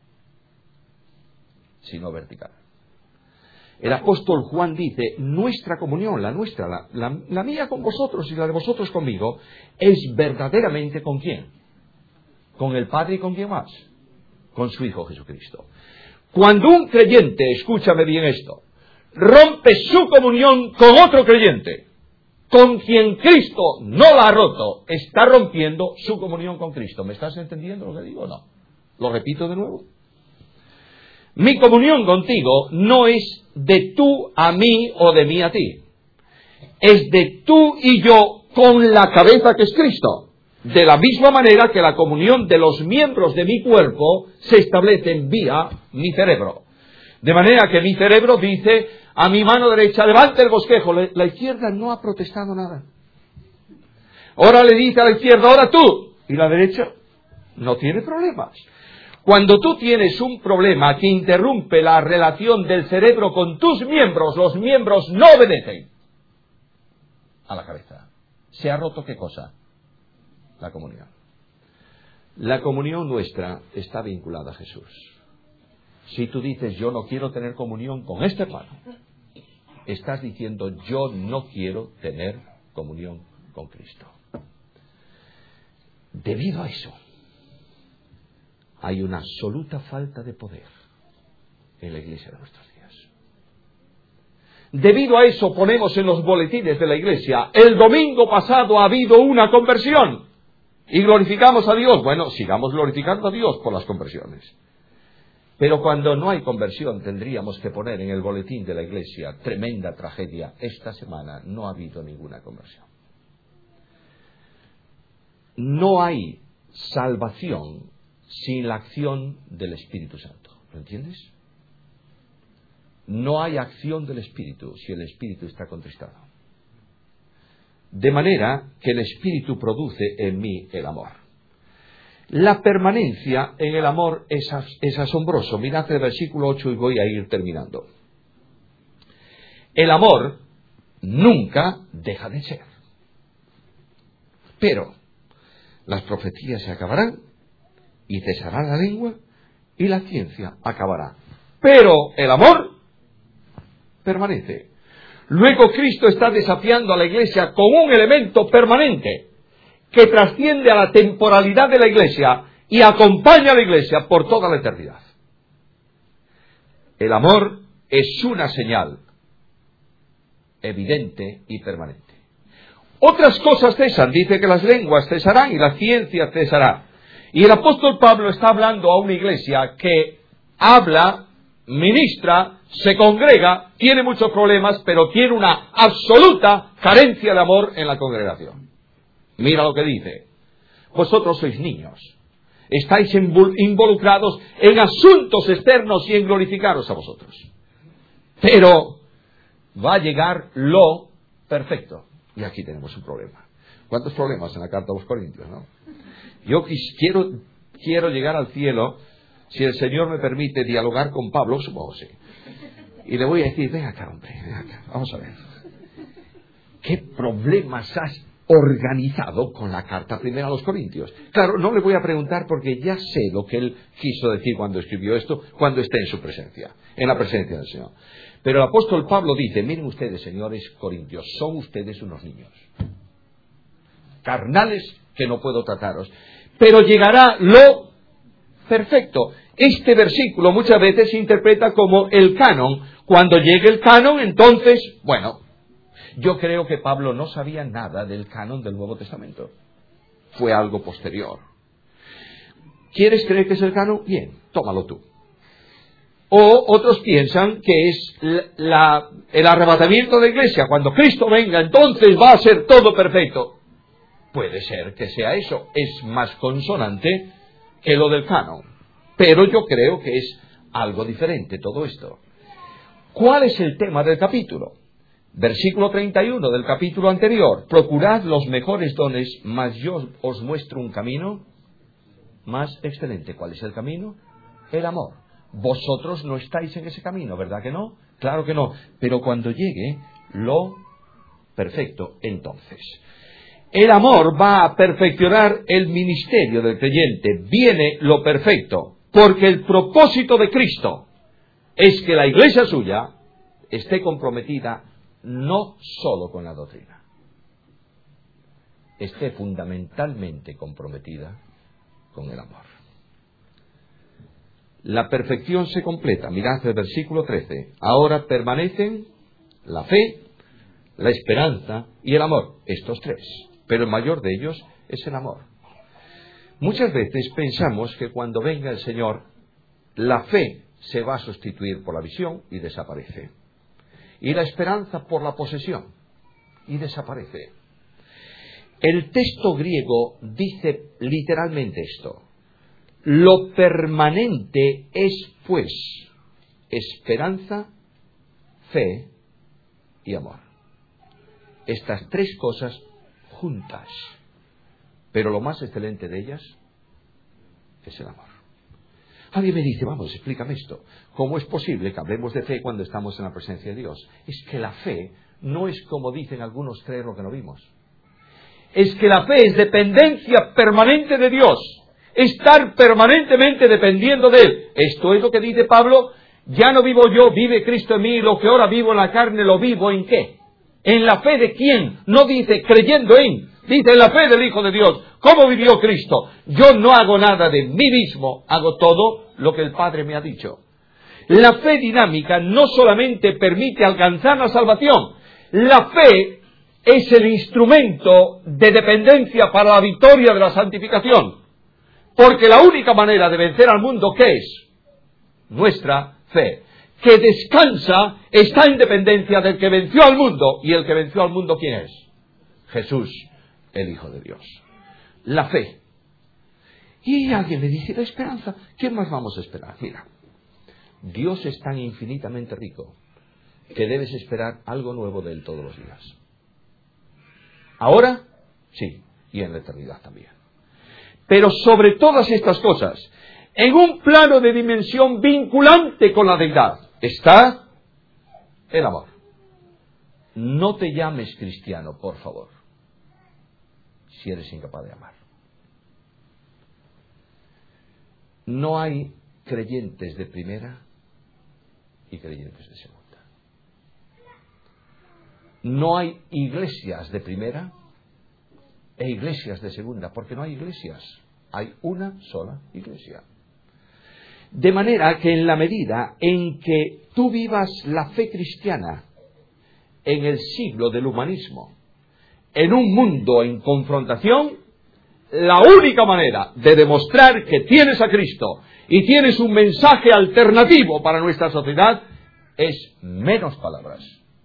sino vertical. El apóstol Juan dice, nuestra comunión, la nuestra, la, la, la mía con vosotros y la de vosotros conmigo, es verdaderamente ¿con quién? Con el Padre y ¿con quién más? Con su Hijo Jesucristo. Cuando un creyente, escúchame bien esto, rompe su comunión con otro creyente, con quien Cristo no la ha roto, está rompiendo su comunión con Cristo. ¿Me estás entendiendo lo que digo o no? Lo repito de nuevo. Mi comunión contigo no es de tú a mí o de mí a ti. Es de tú y yo con la cabeza que es Cristo. De la misma manera que la comunión de los miembros de mi cuerpo se establece en vía mi cerebro. De manera que mi cerebro dice a mi mano derecha, levante el bosquejo. La izquierda no ha protestado nada. Ahora le dice a la izquierda, ahora tú. Y la derecha no tiene problemas. Cuando tú tienes un problema que interrumpe la relación del cerebro con tus miembros, los miembros no obedecen a la cabeza. ¿Se ha roto qué cosa? La comunión. La comunión nuestra está vinculada a Jesús. Si tú dices, yo no quiero tener comunión con este hermano, estás diciendo, yo no quiero tener comunión con Cristo. Debido a eso, hay una absoluta falta de poder en la iglesia de nuestros días. Debido a eso ponemos en los boletines de la iglesia, el domingo pasado ha habido una conversión y glorificamos a Dios. Bueno, sigamos glorificando a Dios por las conversiones. Pero cuando no hay conversión tendríamos que poner en el boletín de la iglesia, tremenda tragedia, esta semana no ha habido ninguna conversión. No hay salvación sin la acción del Espíritu Santo. ¿Lo entiendes? No hay acción del Espíritu si el Espíritu está contristado. de manera que el Espíritu produce en mí el amor. La permanencia en el amor es, as, es asombroso. Mirad el versículo ocho y voy a ir terminando. El amor nunca deja de ser. Pero las profecías se acabarán y cesará la lengua y la ciencia acabará. Pero el amor permanece. Luego Cristo está desafiando a la Iglesia con un elemento permanente que trasciende a la temporalidad de la Iglesia y acompaña a la Iglesia por toda la eternidad. El amor es una señal evidente y permanente. Otras cosas cesan, dice que las lenguas cesarán y la ciencia cesará. Y el apóstol Pablo está hablando a una iglesia que habla, ministra, se congrega, tiene muchos problemas, pero tiene una absoluta carencia de amor en la congregación. Mira lo que dice. Vosotros sois niños, estáis involucrados en asuntos externos y en glorificaros a vosotros. Pero va a llegar lo perfecto. Y aquí tenemos un problema. ¿Cuántos problemas en la carta a los Corintios, no? Yo quiero, quiero llegar al cielo, si el Señor me permite dialogar con Pablo, supongo sí. Y le voy a decir, ven acá, hombre, ven acá, vamos a ver. ¿Qué problemas has organizado con la carta primera a los Corintios? Claro, no le voy a preguntar porque ya sé lo que él quiso decir cuando escribió esto, cuando esté en su presencia, en la presencia del Señor. Pero el apóstol Pablo dice, miren ustedes, señores corintios, son ustedes unos niños carnales que no puedo trataros, pero llegará lo perfecto. Este versículo muchas veces se interpreta como el canon. Cuando llegue el canon, entonces, bueno, yo creo que Pablo no sabía nada del canon del Nuevo Testamento. Fue algo posterior. ¿Quieres creer que es el canon? Bien, tómalo tú. O otros piensan que es la, el arrebatamiento de la iglesia. Cuando Cristo venga, entonces va a ser todo perfecto. Puede ser que sea eso. Es más consonante que lo del canon. Pero yo creo que es algo diferente todo esto. ¿Cuál es el tema del capítulo? Versículo treinta y uno del capítulo anterior. Procurad los mejores dones, mas yo os muestro un camino más excelente. ¿Cuál es el camino? El amor. Vosotros no estáis en ese camino, ¿verdad que no? Claro que no. Pero cuando llegue lo perfecto, entonces. El amor va a perfeccionar el ministerio del creyente. Viene lo perfecto. Porque el propósito de Cristo es que la iglesia suya esté comprometida no solo con la doctrina, esté fundamentalmente comprometida con el amor. La perfección se completa. Mirad el versículo trece. Ahora permanecen la fe, la esperanza y el amor. Estos tres. Pero el mayor de ellos es el amor. Muchas veces pensamos que cuando venga el Señor, la fe se va a sustituir por la visión y desaparece. Y la esperanza por la posesión y desaparece. El texto griego dice literalmente esto. Lo permanente es, pues, esperanza, fe y amor. Estas tres cosas juntas. Pero lo más excelente de ellas es el amor. Alguien me dice, vamos, explícame esto. ¿Cómo es posible que hablemos de fe cuando estamos en la presencia de Dios? Es que la fe no es como dicen algunos creer lo que no vimos. Es que la fe es dependencia permanente de Dios. Estar permanentemente dependiendo de Él. Esto es lo que dice Pablo. Ya no vivo yo, vive Cristo en mí. Lo que ahora vivo en la carne, ¿lo vivo en qué? ¿En la fe de quién? No dice creyendo en. Dice en la fe del Hijo de Dios. ¿Cómo vivió Cristo? Yo no hago nada de mí mismo. Hago todo lo que el Padre me ha dicho. La fe dinámica no solamente permite alcanzar la salvación. La fe es el instrumento de dependencia para la victoria de la santificación. Porque la única manera de vencer al mundo, ¿qué es? Nuestra fe. Que descansa, está en dependencia del que venció al mundo. ¿Y el que venció al mundo quién es? Jesús, el Hijo de Dios. La fe. Y alguien me dice, la esperanza. ¿Qué más vamos a esperar? Mira, Dios es tan infinitamente rico que debes esperar algo nuevo de Él todos los días. Ahora, sí, y en la eternidad también. Pero sobre todas estas cosas, en un plano de dimensión vinculante con la deidad, está el amor. No te llames cristiano, por favor, si eres incapaz de amar. No hay creyentes de primera y creyentes de segunda. No hay iglesias de primera e iglesias de segunda, porque no hay iglesias, hay una sola iglesia. De manera que en la medida en que tú vivas la fe cristiana en el siglo del humanismo, en un mundo en confrontación, la única manera de demostrar que tienes a Cristo y tienes un mensaje alternativo para nuestra sociedad es menos palabras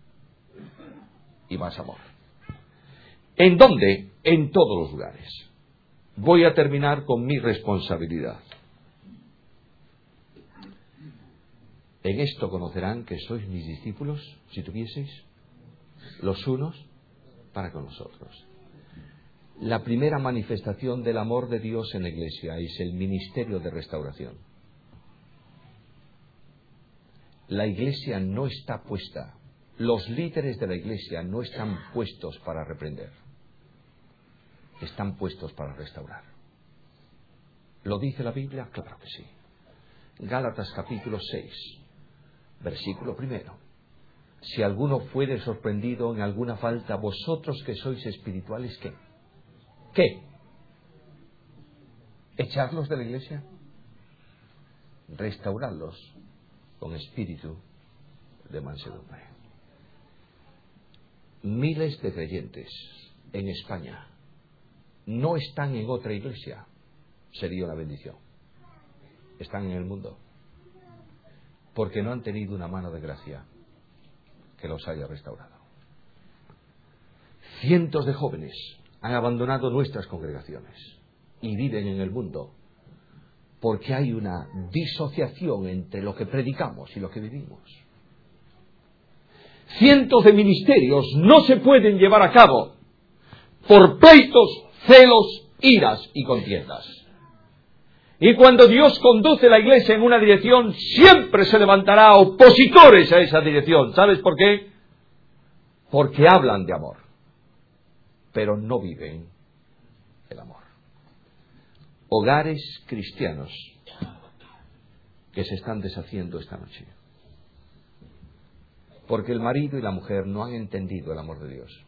y más amor. ¿En dónde? En todos los lugares. Voy a terminar con mi responsabilidad. En esto conocerán que sois mis discípulos, si tuvieseis los unos para con los otros. La primera manifestación del amor de Dios en la Iglesia es el ministerio de restauración. La Iglesia no está puesta, los líderes de la Iglesia no están puestos para reprender, están puestos para restaurar. ¿Lo dice la Biblia? Claro que sí. Gálatas capítulo seis, versículo primero. Si alguno fuere sorprendido en alguna falta, vosotros que sois espirituales, ¿qué? ¿Qué? ¿Echarlos de la iglesia? Restaurarlos con espíritu de mansedumbre. Miles de creyentes en España no están en otra iglesia. Sería una bendición. Están en el mundo. Porque no han tenido una mano de gracia que los haya restaurado. Cientos de jóvenes han abandonado nuestras congregaciones y viven en el mundo porque hay una disociación entre lo que predicamos y lo que vivimos. Cientos de ministerios no se pueden llevar a cabo por pleitos, celos, iras y contiendas. Y cuando Dios conduce la iglesia en una dirección, siempre se levantará opositores a esa dirección. ¿Sabes por qué? Porque hablan de amor, pero no viven el amor. Hogares cristianos que se están deshaciendo esta noche. Porque el marido y la mujer no han entendido el amor de Dios.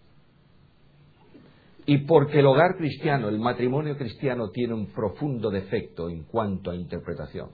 Y porque el hogar cristiano, el matrimonio cristiano, tiene un profundo defecto en cuanto a interpretación.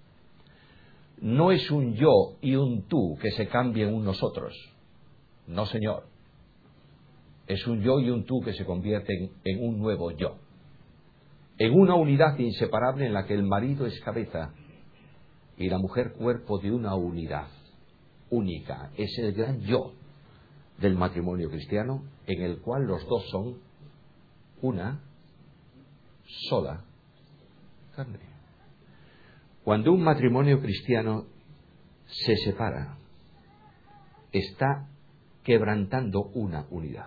No es un yo y un tú que se cambien un nosotros. No, señor. Es un yo y un tú que se convierten en un nuevo yo. En una unidad inseparable en la que el marido es cabeza y la mujer cuerpo de una unidad única. Es el gran yo del matrimonio cristiano en el cual los dos son una sola carne. Cuando un matrimonio cristiano se separa, está quebrantando una unidad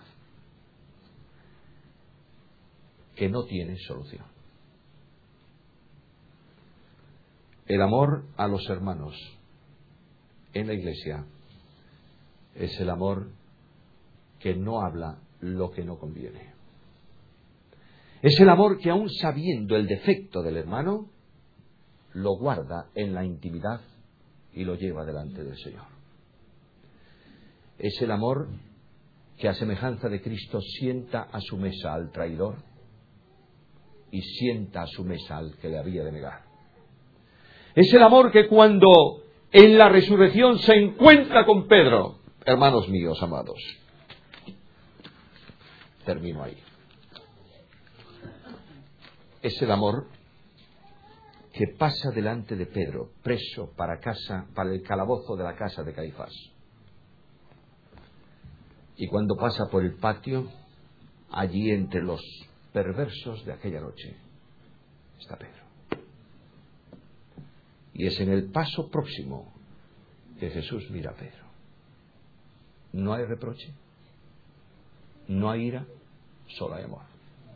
que no tiene solución. El amor a los hermanos en la iglesia es el amor que no habla lo que no conviene. Es el amor que, aun sabiendo el defecto del hermano, lo guarda en la intimidad y lo lleva delante del Señor. Es el amor que, a semejanza de Cristo, sienta a su mesa al traidor y sienta a su mesa al que le había de negar. Es el amor que, cuando en la resurrección se encuentra con Pedro, hermanos míos amados, termino ahí. Es el amor que pasa delante de Pedro, preso para casa, para el calabozo de la casa de Caifás. Y cuando pasa por el patio, allí entre los perversos de aquella noche, está Pedro. Y es en el paso próximo que Jesús mira a Pedro. No hay reproche, No hay ira, solo hay amor.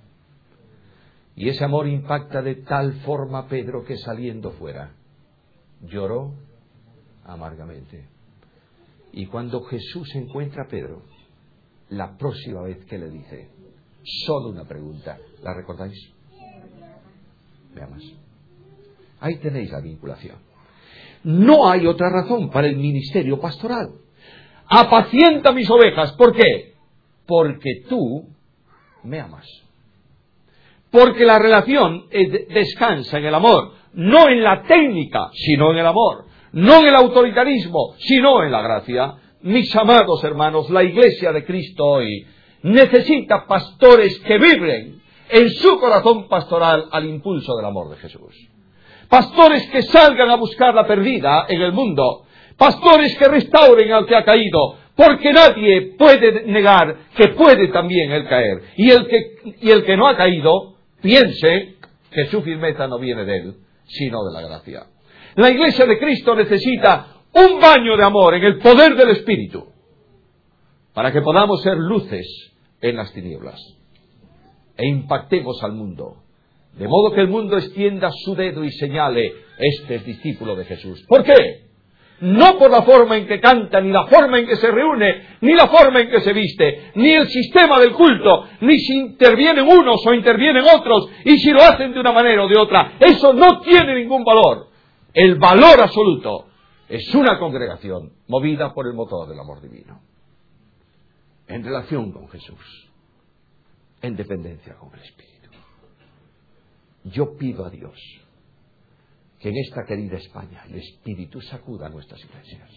Y ese amor impacta de tal forma a Pedro que saliendo fuera, lloró amargamente. Y cuando Jesús encuentra a Pedro, la próxima vez que le dice, solo una pregunta, ¿la recordáis? ¿Me amas? Ahí tenéis la vinculación. No hay otra razón para el ministerio pastoral. Apacienta mis ovejas. ¿Por qué? Porque tú me amas. Porque la relación es, descansa en el amor, no en la técnica, sino en el amor, no en el autoritarismo, sino en la gracia. Mis amados hermanos, la Iglesia de Cristo hoy necesita pastores que vibren en su corazón pastoral al impulso del amor de Jesús. Pastores que salgan a buscar la perdida en el mundo. Pastores que restauren al que ha caído. Porque nadie puede negar que puede también él caer. Y el que, y el que no ha caído, piense que su firmeza no viene de él, sino de la gracia. La Iglesia de Cristo necesita un baño de amor en el poder del Espíritu, para que podamos ser luces en las tinieblas e impactemos al mundo, de modo que el mundo extienda su dedo y señale, este es discípulo de Jesús. ¿Por qué? No por la forma en que canta, ni la forma en que se reúne, ni la forma en que se viste, ni el sistema del culto, ni si intervienen unos o intervienen otros, y si lo hacen de una manera o de otra. Eso no tiene ningún valor. El valor absoluto es una congregación movida por el motor del amor divino, en relación con Jesús, en dependencia con el Espíritu. Yo pido a Dios que en esta querida España el Espíritu sacuda nuestras iglesias.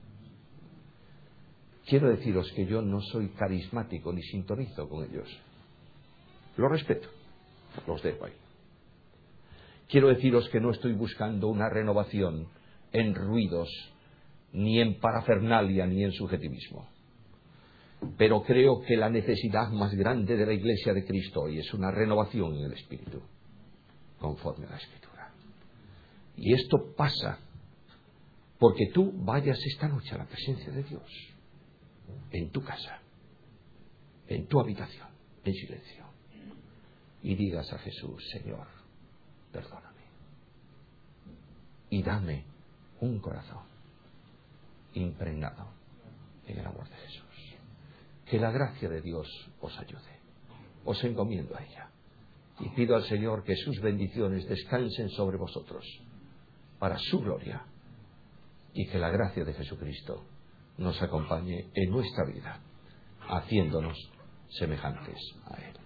Quiero deciros que yo no soy carismático ni sintonizo con ellos. Los respeto, los dejo ahí. Quiero deciros que no estoy buscando una renovación en ruidos, ni en parafernalia, ni en subjetivismo. Pero creo que la necesidad más grande de la Iglesia de Cristo hoy es una renovación en el Espíritu, conforme a la Escritura. Y esto pasa porque tú vayas esta noche a la presencia de Dios, en tu casa, en tu habitación, en silencio, y digas a Jesús, Señor, perdóname, y dame un corazón impregnado en el amor de Jesús. Que la gracia de Dios os ayude. Os encomiendo a ella. Y pido al Señor que sus bendiciones descansen sobre vosotros, para su gloria, y que la gracia de Jesucristo nos acompañe en nuestra vida, haciéndonos semejantes a Él.